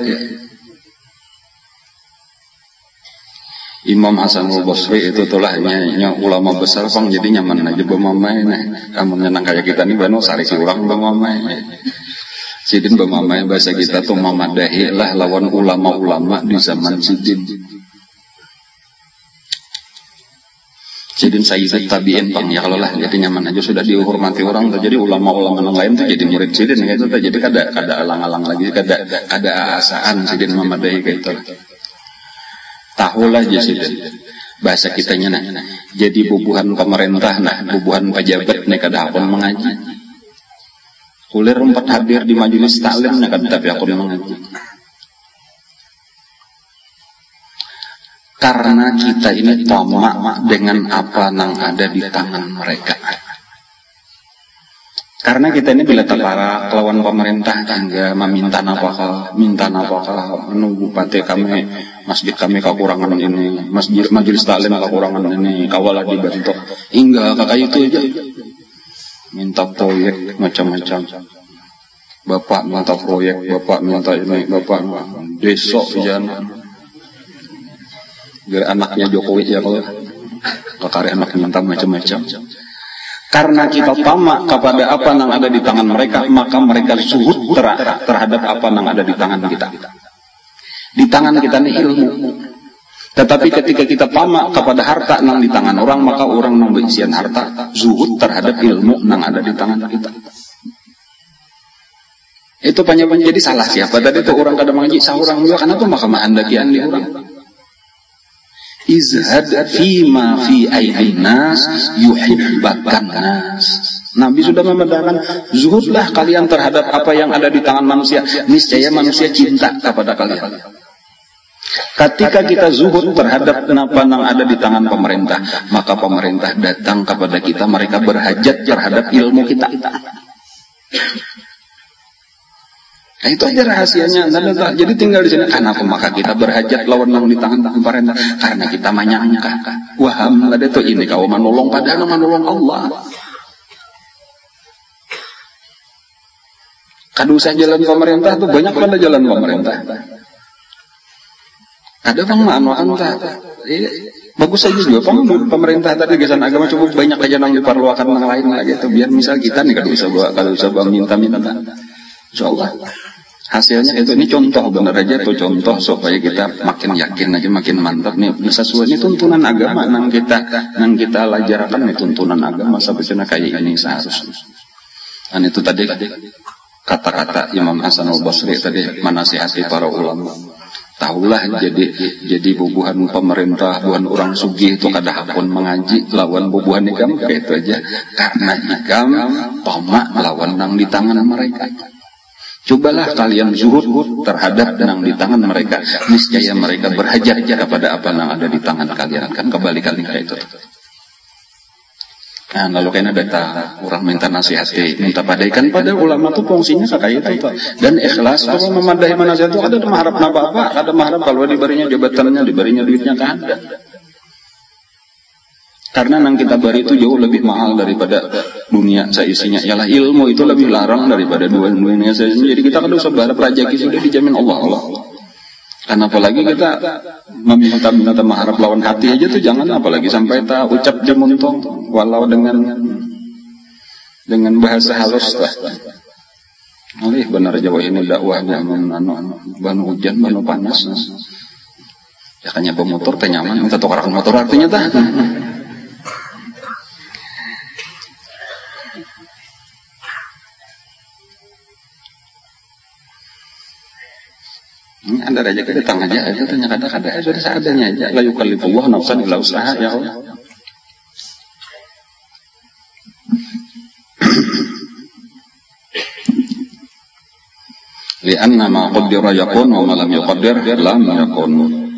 Imam Hasan al-Basri itu tulahnya ulama besar pang jadi nyaman aja bemamai nah. Kamu nyenang kayak kita nih bano sariki ulang bemamai. Sidin bemamai bahasa kita tuh mamadahi lah lawan ulama-ulama di zaman Sidin. Sidin Sayyidat Tabi'in pang ya kalau lah jadi nyaman aja sudah dihormati orang tuh, jadi ulama-ulama yang lain tuh jadi murid Sidin kayak itu tuh, jadi kada alang-alang lagi, kada asaan Sidin mamadahi kayak itu. Tahulah Sidin bahasa kitanya nah, jadi bubuhan pemerintah nah, bubuhan pejabat nih kada akon mengaji. Kulir 4 hadir di majelis taklim nih kada tapi akon mengaji. Karena kita ini tamak dengan apa nang ada di tangan mereka. Karena kita ini bila terpara lawan pemerintah hingga meminta napakah, menunggu bupati kami, masjid kami kekurangan ini, majelis taklim kekurangan ini, kawalah dibantu, hingga kakak itu aja minta proyek macam-macam. Bapak minta proyek, bapak minta ini, bapak besok jangan. Biar anaknya Jokowi ya kalau kakak anak minta macam-macam. Karena kita tamak kepada apa yang ada di tangan mereka, maka mereka suhud terhadap apa yang ada di tangan kita. Di tangan kita ini ilmu. Tetapi ketika kita tamak kepada harta yang di tangan orang, maka orang membencian harta, zuhud terhadap ilmu yang ada di tangan kita. Itu banyak jadi salah siapa tadi itu orang kadang mengaji seorang juga karena itu maka mahandakian di orang. Izhad fima fi aidin nas yuhibbakan nas. Nabi sudah memandangkan zuhudlah kalian terhadap apa yang ada di tangan manusia, niscaya manusia cinta kepada kalian. Ketika kita zuhud terhadap apa yang ada di tangan pemerintah, maka pemerintah datang kepada kita, mereka berhajat terhadap ilmu kita. Nah, itu aja rahasianya. Jadi tinggal di sini. Kenapa maka kita berhajat lawan yang di tangan pemerintah? Karena kita menyangka, waham ada tuh ini kau menolong padahal menolong Allah. Kadusah jalan pemerintah tuh banyak pada jalan pemerintah. Ada bang anta. Bagus aja juga pemerintah tadi gesan agama cukup banyak aja yang diperluakan yang lain lah gitu. Biar misal kita nih kalau bisa minta. Insyaallah. Hasilnya itu ini contoh benar aja tuh contoh supaya kita makin yakin aja makin mantap nih bisa sesuai ini tuntunan agama nang kita lajarakan nih tuntunan agama sampai kayak ini seharusnya. Dan itu tadi kata-kata Imam Hasan al-Basri tadi menasihati para ulama. Tahulah jadi bubuhan pemerintah, bubuhan orang sugih itu kada hakun mengaji lawan bubuhan ikam kayak itu aja karena ikam tamak lawan nang di tangan mereka. Cobalah kalian zuhud terhadap yang di tangan mereka, niscaya mereka berhajat kepada apa yang ada di tangan kalian. Kan kebalikan kayak itu. Nah, lalu kayaknya data orang minta nasihati, minta padaikan pada ulama tuh fungsinya kayak itu. Dan ikhlas kalau memadahi nasihat itu ada mengharap apa-apa, ada mengharap kalau diberinya jabatannya, diberinya duitnya kan ada. Karena nang kita bari itu jauh lebih mahal daripada dunia seisinya. Yalah ilmu itu lebih larang daripada dunia seisinya. Jadi kita kan usah berharap rajaki sudah dijamin Allah. Karena apalagi kita meminta mengharap lawan hati aja tuh jangan, apalagi sampai tak ucap jemuntong walau dengan bahasa halus lah. Alih benar Jawa ini dakwah zaman banu hujan banu panas. Ya kan nyoba motor teh nyaman, minta tukaran motor artinya tah. Ini Anda aja kita datang aja, itu tanya kada sudah seadanya aja. La yukallifullahu nafsan illa usaha ya Allah. Lianna ma qaddara yakun wa ma lam yuqaddir lam yakun.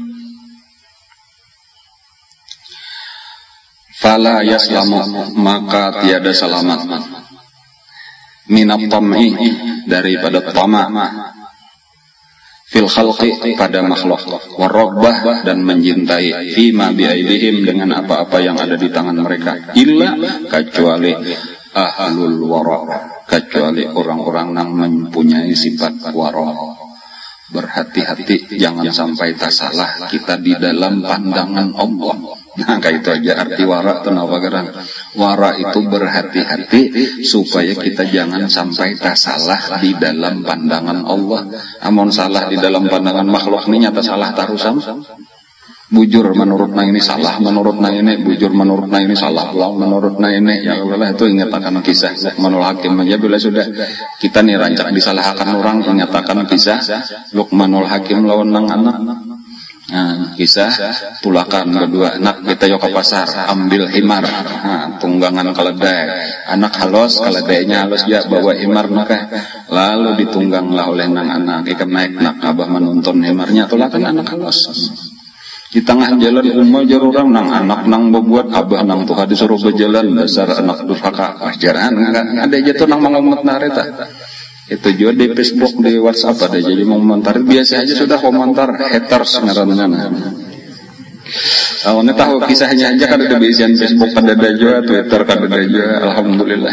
Fala yaslamu, maka tiada selamat minat tam'i, daripada tama' fil khalqi, pada makhluk, warabbah, dan mencintai fima biaidihim, dengan apa-apa yang ada di tangan mereka, illa, kecuali ahlul wara, kecuali orang-orang yang mempunyai sifat wara. Berhati-hati jangan sampai tak salah kita di dalam pandangan Allah. Nah kayak itu aja arti wara. Kenapa gerang? Wara itu berhati-hati supaya kita jangan sampai tak salah di dalam pandangan Allah. Amun salah di dalam pandangan makhluk ini nyata salah tarusan. Bujur menurut na ini salah, menurut na ini bujur, menurut na ini salah, menurut na ini ya Allah. Itu ingat akan kisah Luqmanul Hakim aja bila sudah kita nih rancak disalahkan orang, ingat akan kisah Luqmanul Hakim lawan nang anak. Nah, kisah tulakan kedua anak kita yuk ke pasar ambil himar, tunggangan keledai, anak halus, keledainya halus ya bawa himar maka lalu ditungganglah oleh nang anak, ikam naik nak abah menuntun himarnya, tulakan anak halus. Di tengah jalan umma jar orang nang anak nang berbuat abah nang tuh disuruh berjalan dasar anak durhaka. Ajaran ada aja tuh nang mengoment nareta. Itu juga di Facebook, di WhatsApp ada jadi komentar biasa aja sudah komentar haters ngaranna. Awalnya tahu kisahnya aja kan ada di isian Facebook kada ada juga, Twitter kada ada juga, alhamdulillah.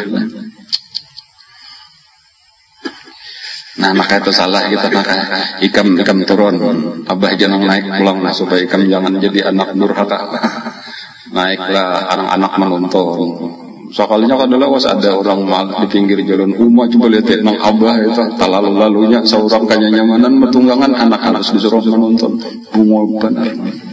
Nah maka itu salah kita, maka ikam turun, abah jangan naik pulang lah supaya ikam jangan jadi anak durhaka. Naiklah anak-anak menuntun. Soalnya kan dulu was ada orang di pinggir jalan umma coba lihat nang abah itu lalu-lalunya seorang kanya nyamanan metunggangan anak-anak disuruh menuntun. Bungo benar.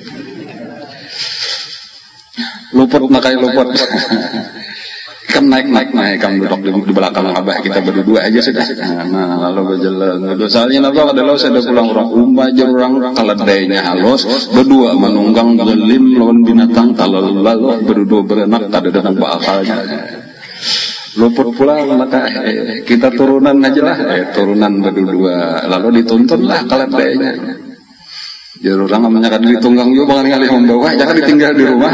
Luput makai luput. Kamu naik, kamu duduk di belakang abah kita berdua aja sudah. Nah, lalu berjalan. Soalnya apa? Kalau saya pulang orang umma, orang keledainya halus, berdua menunggang gelim lawan binatang, lalu berdua berenak, ada datang bakalnya. Luput pulang maka kita turunan aja lah, turunan berdua, lalu dituntunlah keledainya. Jadi orang namanya kan ditunggang juga, bangan kali membawa, jangan ditinggal di rumah.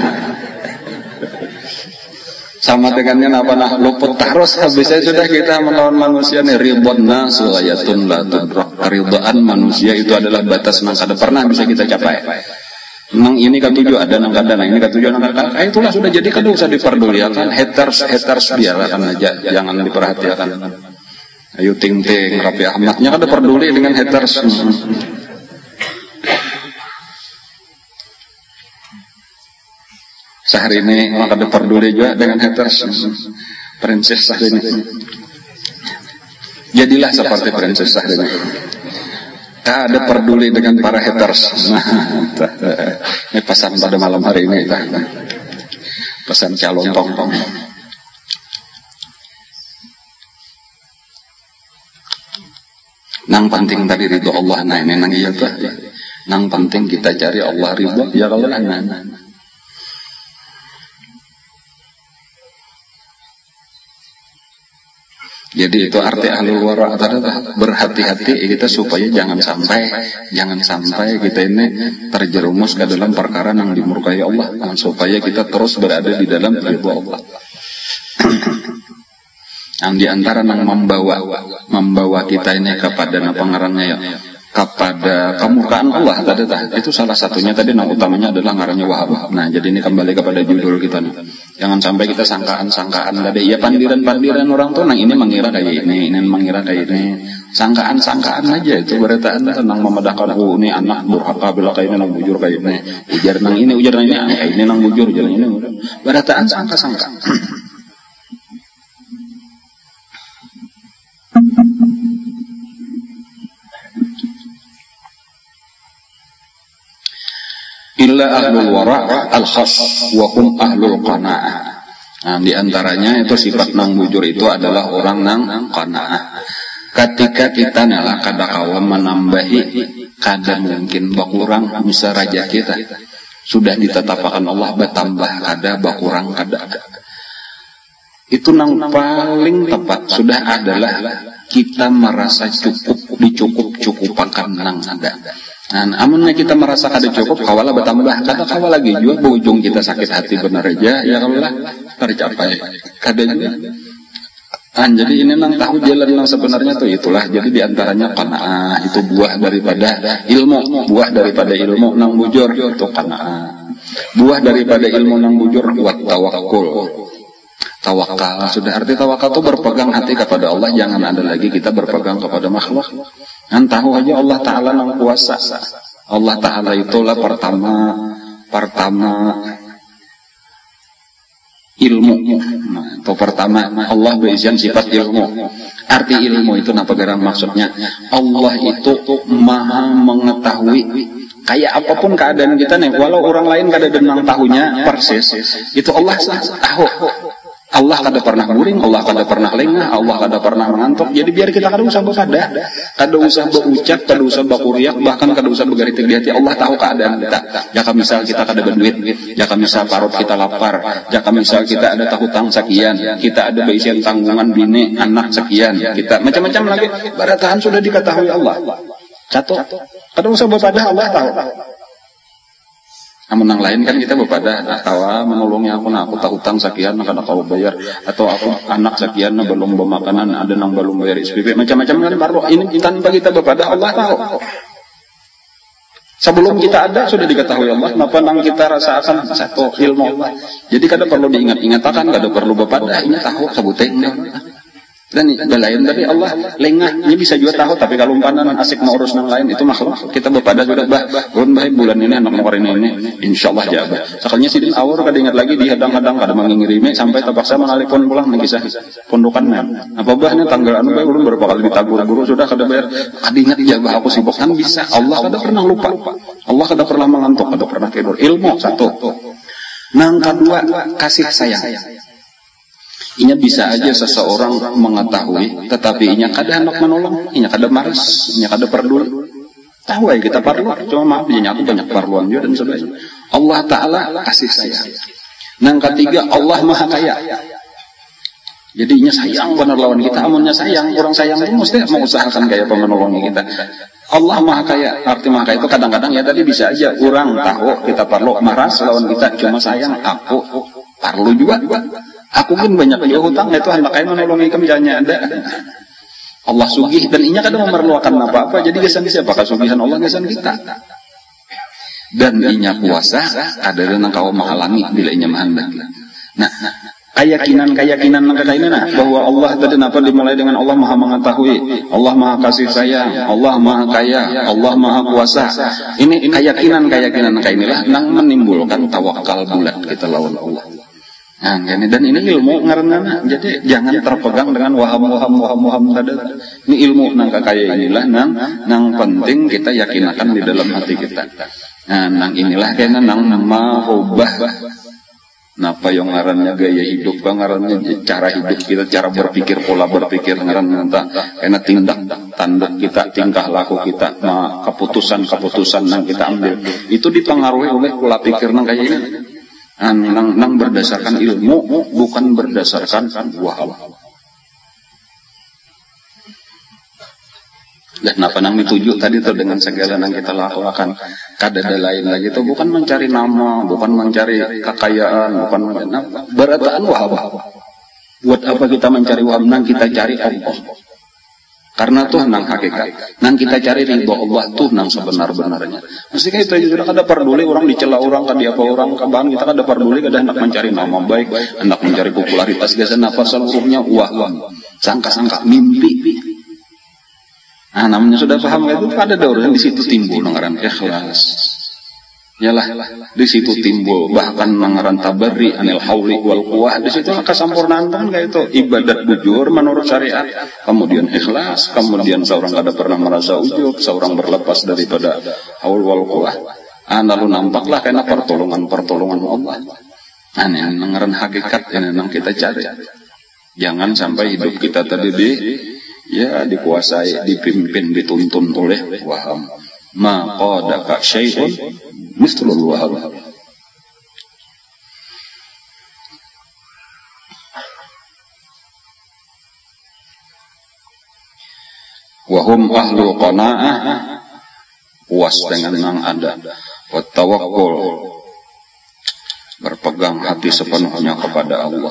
Sama dengannya apa nah luput terus habisnya sudah kita melawan manusia nih ridwan nas wayatun la tudrak. Ridhaan manusia itu adalah batas yang kada pernah bisa kita capai. Nang ini ketujuh ada nang kada, nang ini ketujuh nang kada. Itulah sudah jadi kada usah diperdulikan. Haters biarkan aja, jangan diperhatikan. Ayo ting Rapi Ahmadnya kada peduli dengan haters. Sehari ini maka peduli juga dengan haters. Princess Syahrini, jadilah seperti Princess Syahrini. Tak ada peduli dengan para haters. Ini pesan pada malam hari ini. Pesan calon tong. Nang penting tadi ridho Allah. Nah ini nang iya tuh. Nang penting kita cari Allah ridho. Ya kalau nah. Jadi itu arti ahlul wara adalah berhati-hati kita supaya jangan sampai kita ini terjerumus ke dalam perkara yang dimurkai Allah, supaya kita terus berada di dalam ridho Allah. Yang diantara yang membawa kita ini kepada pangarannya ya kepada kemurkaan Allah tadi. Itu salah satunya tadi, yang utamanya adalah ngarannya wahab. Nah, jadi ini kembali kepada judul kita nih. Jangan sampai kita sangkaan-sangkaan tadi. Ya pandiran-pandiran orang tuh nang ini mengira kayak ini mengira kayak ini. Sangkaan-sangkaan aja itu beritaan tentang memedahkan ini anak durhaka bila kayak ini nang bujur kayak ini. Ujar nang ini kayak ini nang bujur, ujar ini. Beritaan sangka-sangka. Illa ahlul wara' al-khas wa hum ahlul qana'ah. Nah, di antaranya itu sifat nang bujur itu adalah orang nang qana'ah. Ketika kita nala kada kawan menambahi kada mungkin bakurang bisa raja kita sudah ditetapkan Allah bertambah kada bakurang kada. Itu nang paling tepat sudah adalah kita merasa cukup dicukup-cukupakan nang ada. Nah, amunnya kita merasa kada cukup, kawalah bertambah, kada kawal lagi juga berujung kita sakit hati benar aja, ya kawalah tercapai, kada juga. Jadi ini nang tahu jalan yang sebenarnya tuh itulah. Jadi diantaranya qanaah itu buah daripada ilmu, nang bujur itu qanaah. Buah daripada ilmu nang bujur wat tawakkul. Tawakal sudah arti tawakal itu berpegang hati kepada Allah, jangan ada lagi kita berpegang kepada makhluk. Dan tahu aja Allah Ta'ala yang kuasa. Allah Ta'ala itulah pertama ilmu. Nah, itu pertama Allah berizin sifat ilmu. Arti ilmu itu apa garang maksudnya? Allah itu maha mengetahui kayak apapun keadaan kita nih, walau orang lain kada denang tahunya persis, itu Allah tahu. Allah kada pernah muring, Allah kada pernah lengah, Allah kada pernah mengantuk. Jadi biar kita kada usah berkada, kada usah berucap, kada usah berkuriak, bahkan kada usah bergaritik di hati. Allah tahu keadaan kita. Jika misal kita kada berduit, jika misal parut kita lapar, jika misal kita ada hutang sekian, kita ada beisian tanggungan bini anak sekian, kita macam-macam lagi. Baratahan sudah diketahui Allah. Satu, kada usah berkada, Allah tahu. Namun yang lain kan kita berpada tawa menolongnya aku tahu hutang sekian karena kau bayar, atau aku anak sekian belum bermakanan, ada yang belum bayar SPP, macam-macam kan baru ini tanpa kita berpada Allah tahu. Sebelum kita ada sudah diketahui Allah, apa yang kita rasakan satu ilmu Allah. Jadi kada perlu diingat-ingatkan, kada perlu berpada ini tahu sebutin. Dan lain dari Allah lengah, ini bisa juga tahu, tapi kalau umpanan asik mau urus yang lain itu makhluk. Kita berpada sudah bulan ini anak ngorin ini insyaallah jabah. Sekalinya sidin awur kada ingat lagi dihadang-hadang kada mengingirime sampai terpaksa mengalihkan pulang mengisah pondokan men. Apa bahnya tanggal anu bae ulun berapa kali ditagur guru sudah kada bayar. Kada ingat jabah aku sibuk kan bisa. Allah kada pernah lupa. Allah kada pernah mengantuk, kada pernah tidur. Ilmu satu. Nang kedua kasih sayang. Inya bisa aja seseorang mengetahui, tetapi inya kada hendak menolong, inya kada maras, inya kada peduli. Tahu aja kita perlu, cuma maaf inya aku banyak perluan juga dan sebagainya. Allah Ta'ala kasih sayang. Yang ketiga, Allah Maha Kaya. Jadi inya sayang benar lawan kita, amunnya sayang, orang sayang itu mesti mengusahakan kayak menolongi kita. Allah Maha Kaya, arti Maha Kaya itu kadang-kadang ya tadi bisa aja orang tahu kita perlu maras lawan kita, cuma sayang aku perlu juga. Aku pun banyak juga hutang, itu hendak kaya menolongi kami ada. Allah sugih dan inya kadang memerlukan apa-apa, jadi gesan siapa kasugihan Allah gesan kita. Dan inya kuasa ada yang kau menghalangi bila inya menghendaki. Nah, keyakinan bahwa Allah tadi apa dimulai dengan Allah Maha mengetahui, Allah Maha kasih sayang, Allah Maha Kaya, Allah Maha kuasa. Ini keyakinan inilah yang menimbulkan tawakal bulat kita lawan Allah. Nah, dan ini ilmu ngaranna. Jadi jangan terpegang dengan waham tadi. Ini ilmu nang kakaya inilah nang penting kita yakinakan di dalam hati kita. Nah, nang inilah kena nang merubah napa yang ngarannya gaya hidup, ngarannya cara hidup kita, cara berpikir, pola berpikir ngaranna kena tindak tanduk kita, tingkah laku kita, keputusan nang kita ambil. Itu dipengaruhi oleh pola pikir nang kaya ini. Nang berdasarkan ilmu, bukan berdasarkan waham. Dan apa nang dituju tadi tuh dengan segala yang kita lakukan, kada ada lain lagi itu bukan mencari nama, bukan mencari kekayaan, bukan berataan waham. Buat apa kita mencari waham? Nang kita cari Allah. Karena tuh nang hakikat, nang kita cari ridho Allah tuh nang sebenar-benarnya. Mesti kayak itu juga kada peduli orang dicela orang, kada apa orang, kaban kita kada peduli, kada hendak mencari nama baik, hendak mencari popularitas, biasa apa seluruhnya waham, sangka-sangka mimpi. Nah, namanya sudah paham itu ada daurnya di situ timbul ngaran ikhlas. Yalah, di situ timbul bahkan ngaran tabarri anil hauli wal quwah, di situ kesempurnaan kan kayak itu ibadat bujur menurut syariat, kemudian ikhlas, kemudian seorang kada pernah merasa ujub, seorang berlepas daripada haul wal quwah. Lalu nampaklah karena pertolongan Allah. Ini ngaran hakikat yang kita cari. Jangan sampai hidup kita tadi dikuasai, dipimpin, dituntun oleh waham. Ma qadaka syai'un mislul waham. Wahum ahlu qana'ah, puas dengan yang ada. Wa tawakkul, berpegang hati sepenuhnya kepada Allah.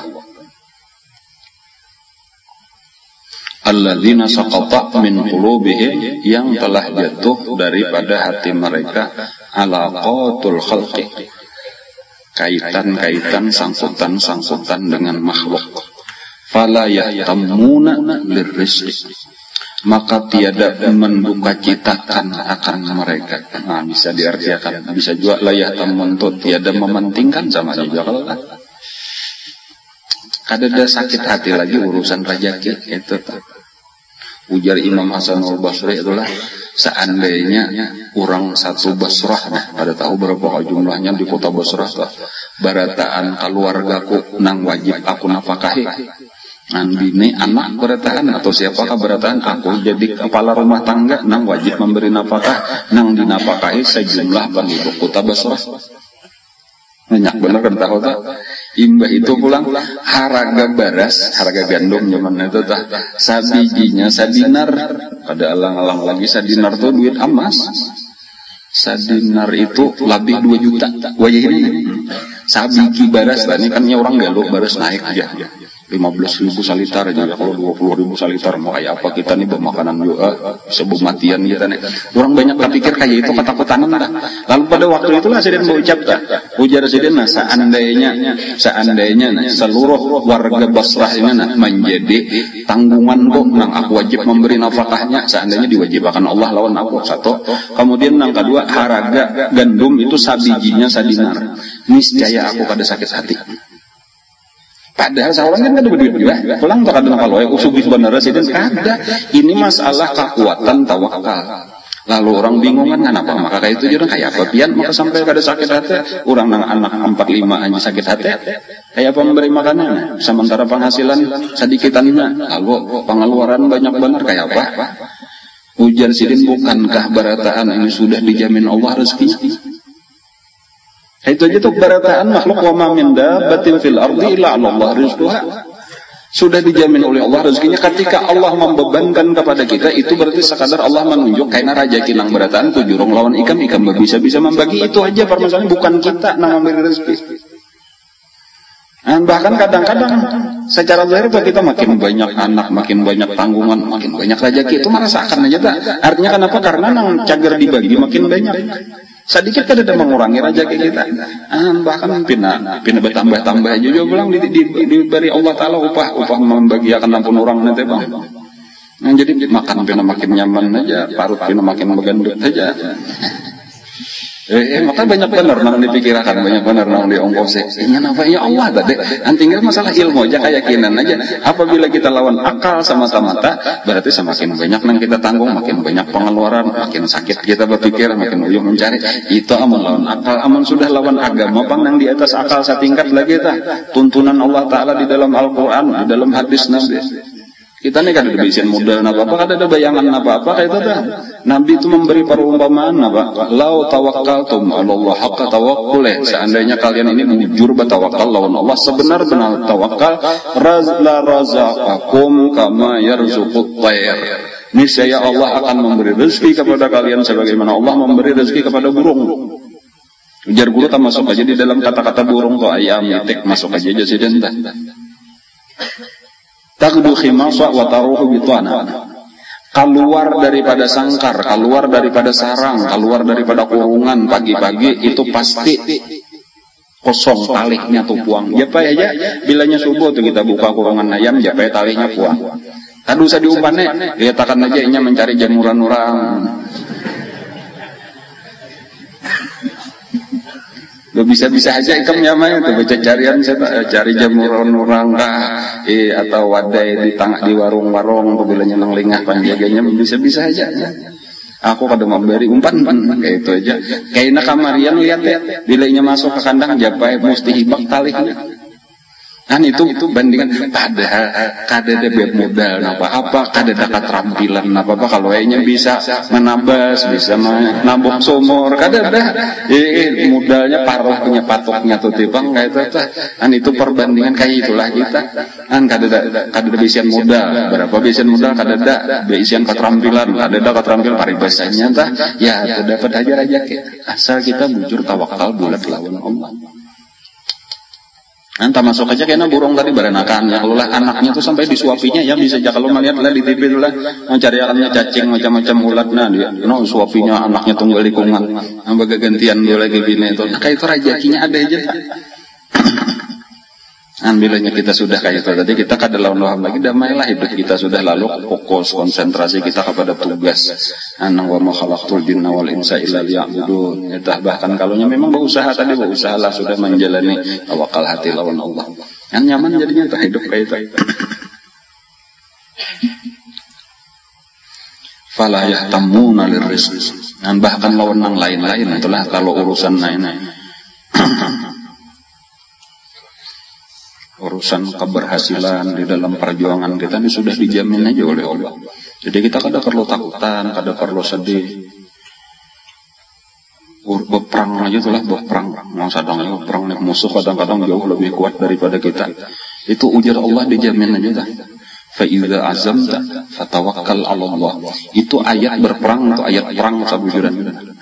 Alladzina saqata min qulubihim, yang telah jatuh daripada hati mereka alaqatul khalqi, kaitan-kaitan sangkutan-sangkutan dengan makhluk. Fala yahtamuna lirrizqi, maka tiada menduka citakan akan mereka. Nah, bisa diartikan, bisa juga la yahtamun, tiada mementingkan sama juga kalau kada sakit hati lagi urusan rezeki itu. Ujar Imam Hasan al-Basri itulah, seandainya orang satu Basrah, pada tahu berapa jumlahnya di kota Basrah, barataan keluargaku nang wajib aku nafkahi, nang bini anak barataan atau siapakah barataan aku jadi kepala rumah tangga nang wajib memberi nafkah, nang dinafkahi sejumlah penduduk kota Basrah. Banyak benar kan tahu tak? Imbah itu pulang harga beras, harga gandum zaman itu tak sabijinya sadinar, pada alang-alang lagi sadinar tuh duit emas. Sadinar itu lebih 2 juta. Wajah ini sabiji beras, ini kan orang galuk beras naik aja. 15.000 salitar aja, kalau 20.000 salitar mau kayak apa kita nih bermakanan juga sebelum matian kita nih. Orang banyak berpikir kayak itu ketakutan dah. Lalu pada waktu itulah Presiden berucap ujar Presiden, seandainya seluruh warga Basrah ini menjadi tanggungan kok nang aku wajib memberi nafkahnya, seandainya diwajibkan Allah lawan aku satu. Kemudian nang kedua harga gandum itu sabijinya sadinar, niscaya aku kada sakit hati. Padahal seorang kan ada berduit juga, pulang tak ada kalau ya usugi sebenarnya sih kada. Ini masalah kekuatan tawakal. Lalu orang bingung kan kenapa? Maka kayak itu juga kayak apa? Pian maka sampai kada sakit hati. Orang nang anak 45 aja sakit hati. Kayak apa memberi makanan? Sementara penghasilan sedikitannya, lalu pengeluaran banyak benar kayak apa? Ujar Sidin, bukankah barataan ini sudah dijamin Allah rezekinya? Itu aja tuh barataan makhluk wa ma min dabbatin fil ardi illa 'ala Allah rizquha. Sudah dijamin oleh Allah rezekinya. Ketika Allah membebankan kepada kita, itu berarti sekadar Allah menunjuk karena raja kinang barataan tu jurung lawan ikam bisa membagi, itu aja permasalahan, bukan kita nang memberi rezeki. Dan bahkan kadang-kadang secara zahir kita makin banyak anak, makin banyak tanggungan, makin banyak rezeki, itu merasakan aja tak. Artinya kenapa? Karena nang cager dibagi makin banyak. Sedikit kada ada mengurangi rezeki kita. Bahkan pina bertambah-tambah juga bilang diberi Allah Taala upah membagiakan ampun orang nanti bang. Nah, jadi makan pina makin nyaman aja, parut pina makin megandut aja. Maka banyak benar nang dipikirkan, banyak benar nang diongkos. Ingin apa ya Allah tadi. Tinggal masalah ilmu aja, keyakinan aja. Apabila kita lawan akal semata-mata, berarti semakin banyak nang kita tanggung, makin banyak pengeluaran, makin sakit kita berpikir, makin uyuh mencari. Itu amun lawan akal, amun sudah lawan agama, bang nang di atas akal setingkat lagi ta. Tuntunan Allah Taala di dalam Al-Qur'an, di dalam hadis Nabi. Kita nih kan ada bisin modal apa-apa, ada bayangan apa-apa kayak itu dah. Nabi itu memberi perumpamaan apa? Lau tawakkaltum 'ala Allah haqqa tawakkul. Seandainya kalian ini jujur bertawakal lawan Allah sebenar-benar tawakal, la razaqakum kama yarzuqut tayr. Niscaya Allah akan memberi rezeki kepada kalian sebagaimana Allah memberi rezeki kepada burung. Ujar guru tak masuk aja di dalam kata-kata burung tuh ayam, itik masuk aja jadi entah. Taqdu khimasa wa taruhu bitana. keluar daripada sangkar, keluar daripada sarang, keluar daripada kurungan pagi-pagi itu pasti kosong talinya tuh puang. Japai aja bilanya subuh tuh kita buka kurungan ayam, japai talinya puang. Tadu usah diumpannya, lihatkan aja inya mencari jamuran orang. Bisa-bisa aja ikam nyamanya tuh baca carian saya cari jamuran orang atau wadai di tengah di warung-warung bilanya nang lingah panjaganya bisa-bisa aja. Aku kadang memberi umpan kayak itu aja. Kayaknya kamarian lihat ya, bilanya masuk ke kandang japai mesti hibak talinya. Kan itu bandingan kada beb modal apa kada ada keterampilan apa kalau kayaknya bisa menabas bisa menambah sumur kada ada modalnya paruh punya patoknya tuh tipang kayak itu kan itu perbandingan kayak itulah kita kan kada ada bisian modal berapa bisian modal kada ada bisian keterampilan kada ada keterampilan paribasanya tah ya dapat aja asal kita bujur tawakal bulat lawan Allah. Anta masuk aja kayaknya burung tadi berenakan ya kalau lah anaknya tuh sampai disuapinya ya bisa aja kalau melihat lah di TV lah mencari akannya cacing macam-macam ulat nah dia suapinya anaknya tunggu likungan ambag gantian dia lagi bini itu nah, kayak itu rezekinya ada aja bilanya kita sudah kayak itu tadi kita kada lawan lagi damailah hidup kita sudah lalu fokus konsentrasi kita kepada tugas anang wa ma khalaqtul jinna wal insa illa liya'budun bahkan kalaunya memang berusaha lah sudah menjalani tawakal hati lawan Allah kan nyaman jadinya tak hidup kayak itu fala yahtamuna lirrizq dan bahkan lawan nang lain-lain itulah kalau urusan lain urusan keberhasilan di dalam perjuangan kita ini sudah dijamin aja oleh Allah. Jadi kita kada perlu takutan, kada perlu sedih. Berperang aja tuh lah berperang. Mau sadang berperang nih musuh kadang-kadang jauh lebih kuat daripada kita. Itu ujar Allah dijamin aja dah. Fa idza azamta fatawakkal 'ala Allah. Itu ayat berperang, itu ayat perang sabujuran.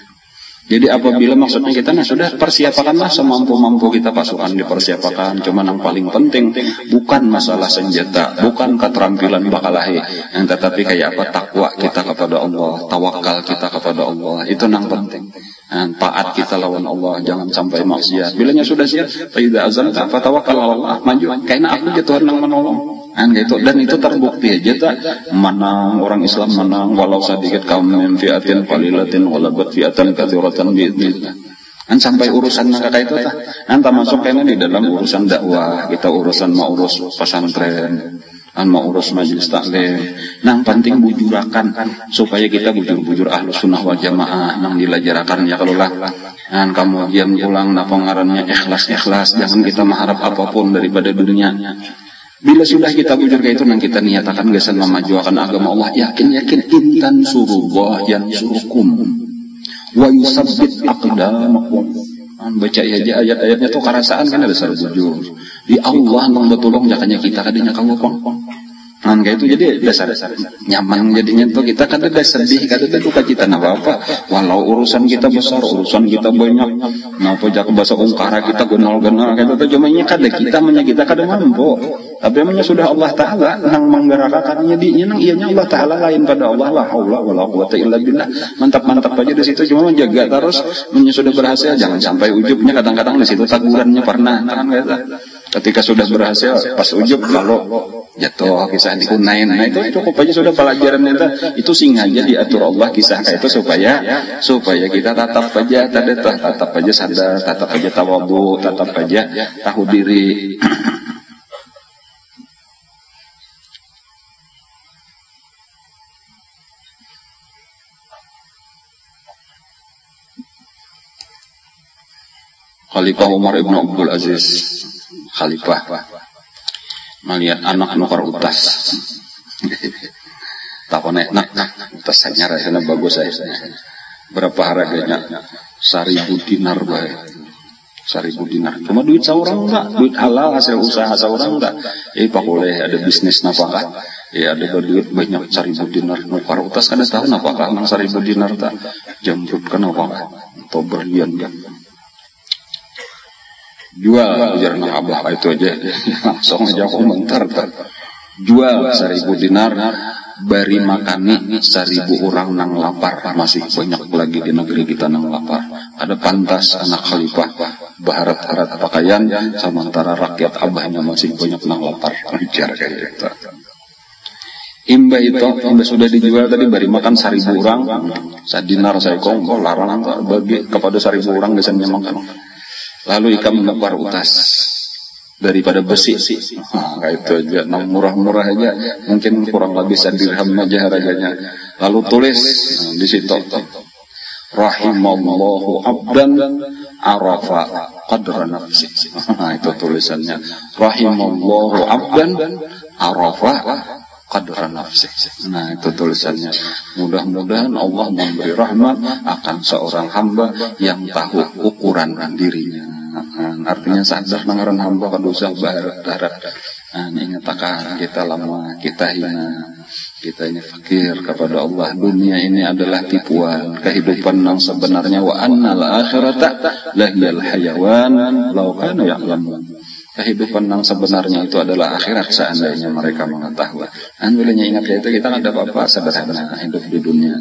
Jadi apabila maksudnya kita sudah persiapakanlah semampu-mampu kita pasukan dipersiapakan. Cuma yang paling penting bukan masalah senjata, bukan keterampilan bakalahi, yang tetapi kayak apa takwa kita kepada Allah, tawakal kita kepada Allah. Itu yang penting. Dan taat kita lawan Allah, jangan sampai maksiat. Bilanya sudah siap, fa idza azamta fatawakkal 'ala Allah, maju. Karena aku Tuhan yang menolong. Gitu. Dan itu terbukti aja tak menang orang Islam menang walau sedikit kaum min fiatin qalilatin walabat fiatan katsiratan biidznillah. Kan sampai urusan kata itu tak anta masuk kena di dalam urusan dakwah kita urusan mau urus pesantren mau urus majelis taklim nang penting bujurakan supaya kita bujur-bujur ahlus sunnah wal jamaah nang dilajarakan ya kalau lah dan kamu diam pulang napa ngarannya ikhlas jangan kita mengharap apapun daripada dunia. Bila sudah kita bujur kayak itu, nang kita niatakan gesan memajukan agama Allah, yakin intan surullah yang surukum, wa yusabbit aqdamakum. Baca aja ayat-ayatnya tuh kerasaan kan ada saru bujur. Di Allah nang betulong jakanya kita kadinya kamu pon. Nah kayak itu jadi dasar nyaman jadinya tuh kita kada ada sedih kada ada duka cita apa walau urusan kita besar urusan kita banyak napa jak bahasa ungkara kita genol-genol kayak itu cuma nya kada kita kada mampu tapi namanya sudah Allah Ta'ala nang menggerakkannya di nang ianya Allah Ta'ala lain pada Allah la haula wala quwata illa billah mantap aja di situ cuma menjaga terus sudah berhasil jangan sampai ujubnya kadang-kadang di situ tegurannya pernah kan ketika sudah berhasil pas ujub lalu jatuh kisah di Hunain. Nah itu cukup aja sudah pelajaran itu sengaja diatur Allah kisah kayak itu supaya kita tatap aja sadar, tatap aja tawadhu, tatap aja tahu diri. Khalifah Umar ibn Abdul Aziz Khalifah melihat anak nukar utas takone nak utas anyar sana bagus saya berapa harganya 1.000 dinar bae 1.000 dinar cuma duit seorang enggak duit halal hasil usaha seorang enggak pak boleh ada bisnis nafkah ada duit banyak 1.000 dinar nukar utas kada tahu nafkah nang 1.000 dinar tak jambut kan apa atau berlian kan jual ujar nang abah itu aja langsung aja komentar jual 1.000 dinar bari makani 1000 orang nang lapar. Masih banyak lagi di negeri kita nang lapar. Ada pantas anak khalifah baharat-harat pakaian, sementara rakyat abahnya masih banyak nang lapar. Bicara kayak gitu. Imba sudah dijual tadi, bari makan 1000 orang, sadinar saya kongko larang bagi kepada 1000 orang biasanya makan. Lalu ikan menukar utas daripada besi. Kayak itu aja, murah-murah aja, mungkin kurang lebih 1 dirham aja harganya. Lalu tulis di situ, rahimallahu abdan arafa qadra nafsi. Itu tulisannya, rahimallahu abdan arafa qadra nafsi. Nah, itu tulisannya. Mudah-mudahan Allah memberi rahmat akan seorang hamba yang tahu ukuran dirinya. Artinya sadar nangaran hamba kadosa baharat. Ingat akan kita lama, kita hina, kita ini fakir kepada Allah. Dunia ini adalah tipuan. Kehidupan yang sebenarnya wa annal akhirata lahiyal hayawan law kanu ya'lamun. Kehidupan yang sebenarnya itu adalah akhirat seandainya mereka mengetahui. Alhamdulillah ingat itu, kita nggak ada apa-apa, sederhana hidup di dunia.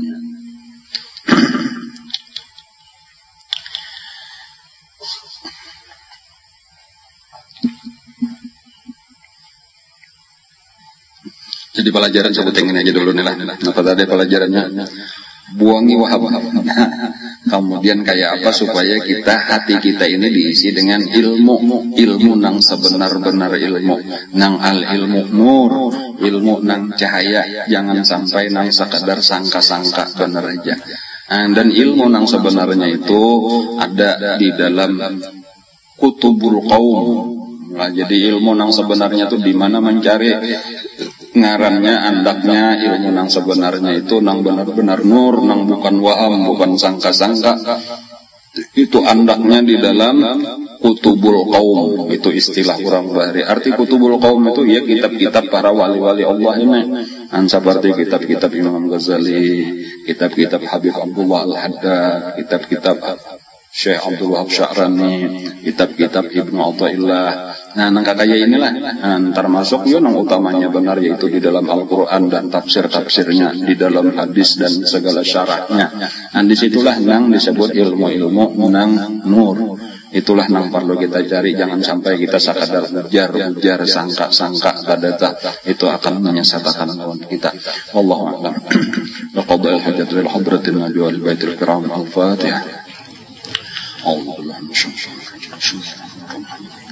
Jadi pelajaran sebut yang ini aja dulu nih lah. Apa tadi pelajarannya? Buangi wahab. Kemudian kayak apa supaya hati kita ini diisi dengan ilmu nang sebenar-benar ilmu, nang al ilmu nur, ilmu nang cahaya, jangan sampai nang sekadar sangka-sangka benar aja. Dan ilmu nang sebenarnya itu ada di dalam kutubul qaum. Nah, jadi ilmu nang sebenarnya itu di mana mencari ngarannya, andaknya ilmu nang sebenarnya itu nang benar-benar nur, nang bukan waham, bukan sangka-sangka. Itu andaknya di dalam kutubul qaum. Itu istilah orang bahari. Arti kutubul qaum itu ya kitab-kitab para wali-wali Allah ini. Seperti kitab-kitab Imam Ghazali, kitab-kitab Habib Abdullah Al-Haddad, kitab-kitab Syekh Abdul Wahab Sya'rani, kitab-kitab Ibnu Athaillah. Nah, kaya inilah termasuk nang utamanya benar yaitu di dalam Al-Quran dan tafsir-tafsirnya, di dalam hadis dan segala syarahnya. Disitulah nang disebut ilmu-ilmu nang nur. Itulah nang perlu kita cari. Jangan sampai kita sekadar ujar sangka-sangka kadata, itu akan menyesatkan lawan kita. Wallahu a'lam. Laqad al-hajat lil hadratin nabi wal baitil kiram. Al-Fatihah. أعوذ بالله من الشيطان الرجيم بسم الله الرحمن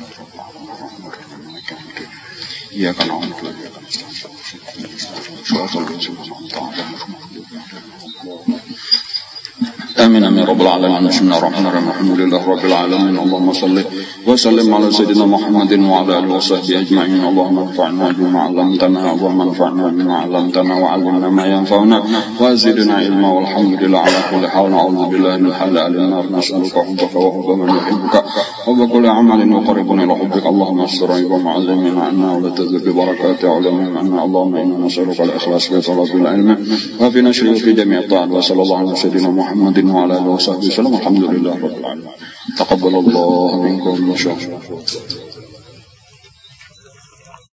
الرحيم إياك نعبد وإياك نستعين صراط الذين أنعمت عليهم آمين آمين رب العالمين بسم الله الرحمن الرحيم الحمد لله رب العالمين اللهم صل وسلم على سيدنا محمد وعلى آله وصحبه أجمعين اللهم انفعنا بما علمتنا اللهم انفعنا بما علمتنا وعلمنا ما ينفعنا وزدنا علما والحمد لله على كل حال نعوذ بالله من حال أهل النار نسألك حبك وحب من يحبك وبكل عمل يقربنا إلى حبك اللهم استر عيب معلمنا عنا ولا تزد ببركات علمنا عنا اللهم إنا نسألك الإخلاص في طلب العلم وفي نشره في جميع الطاعات وصلى الله على سيدنا محمد وعلى آله وصحبه وسلم الحمد لله رب العالمين تقبل الله منكم وشكرا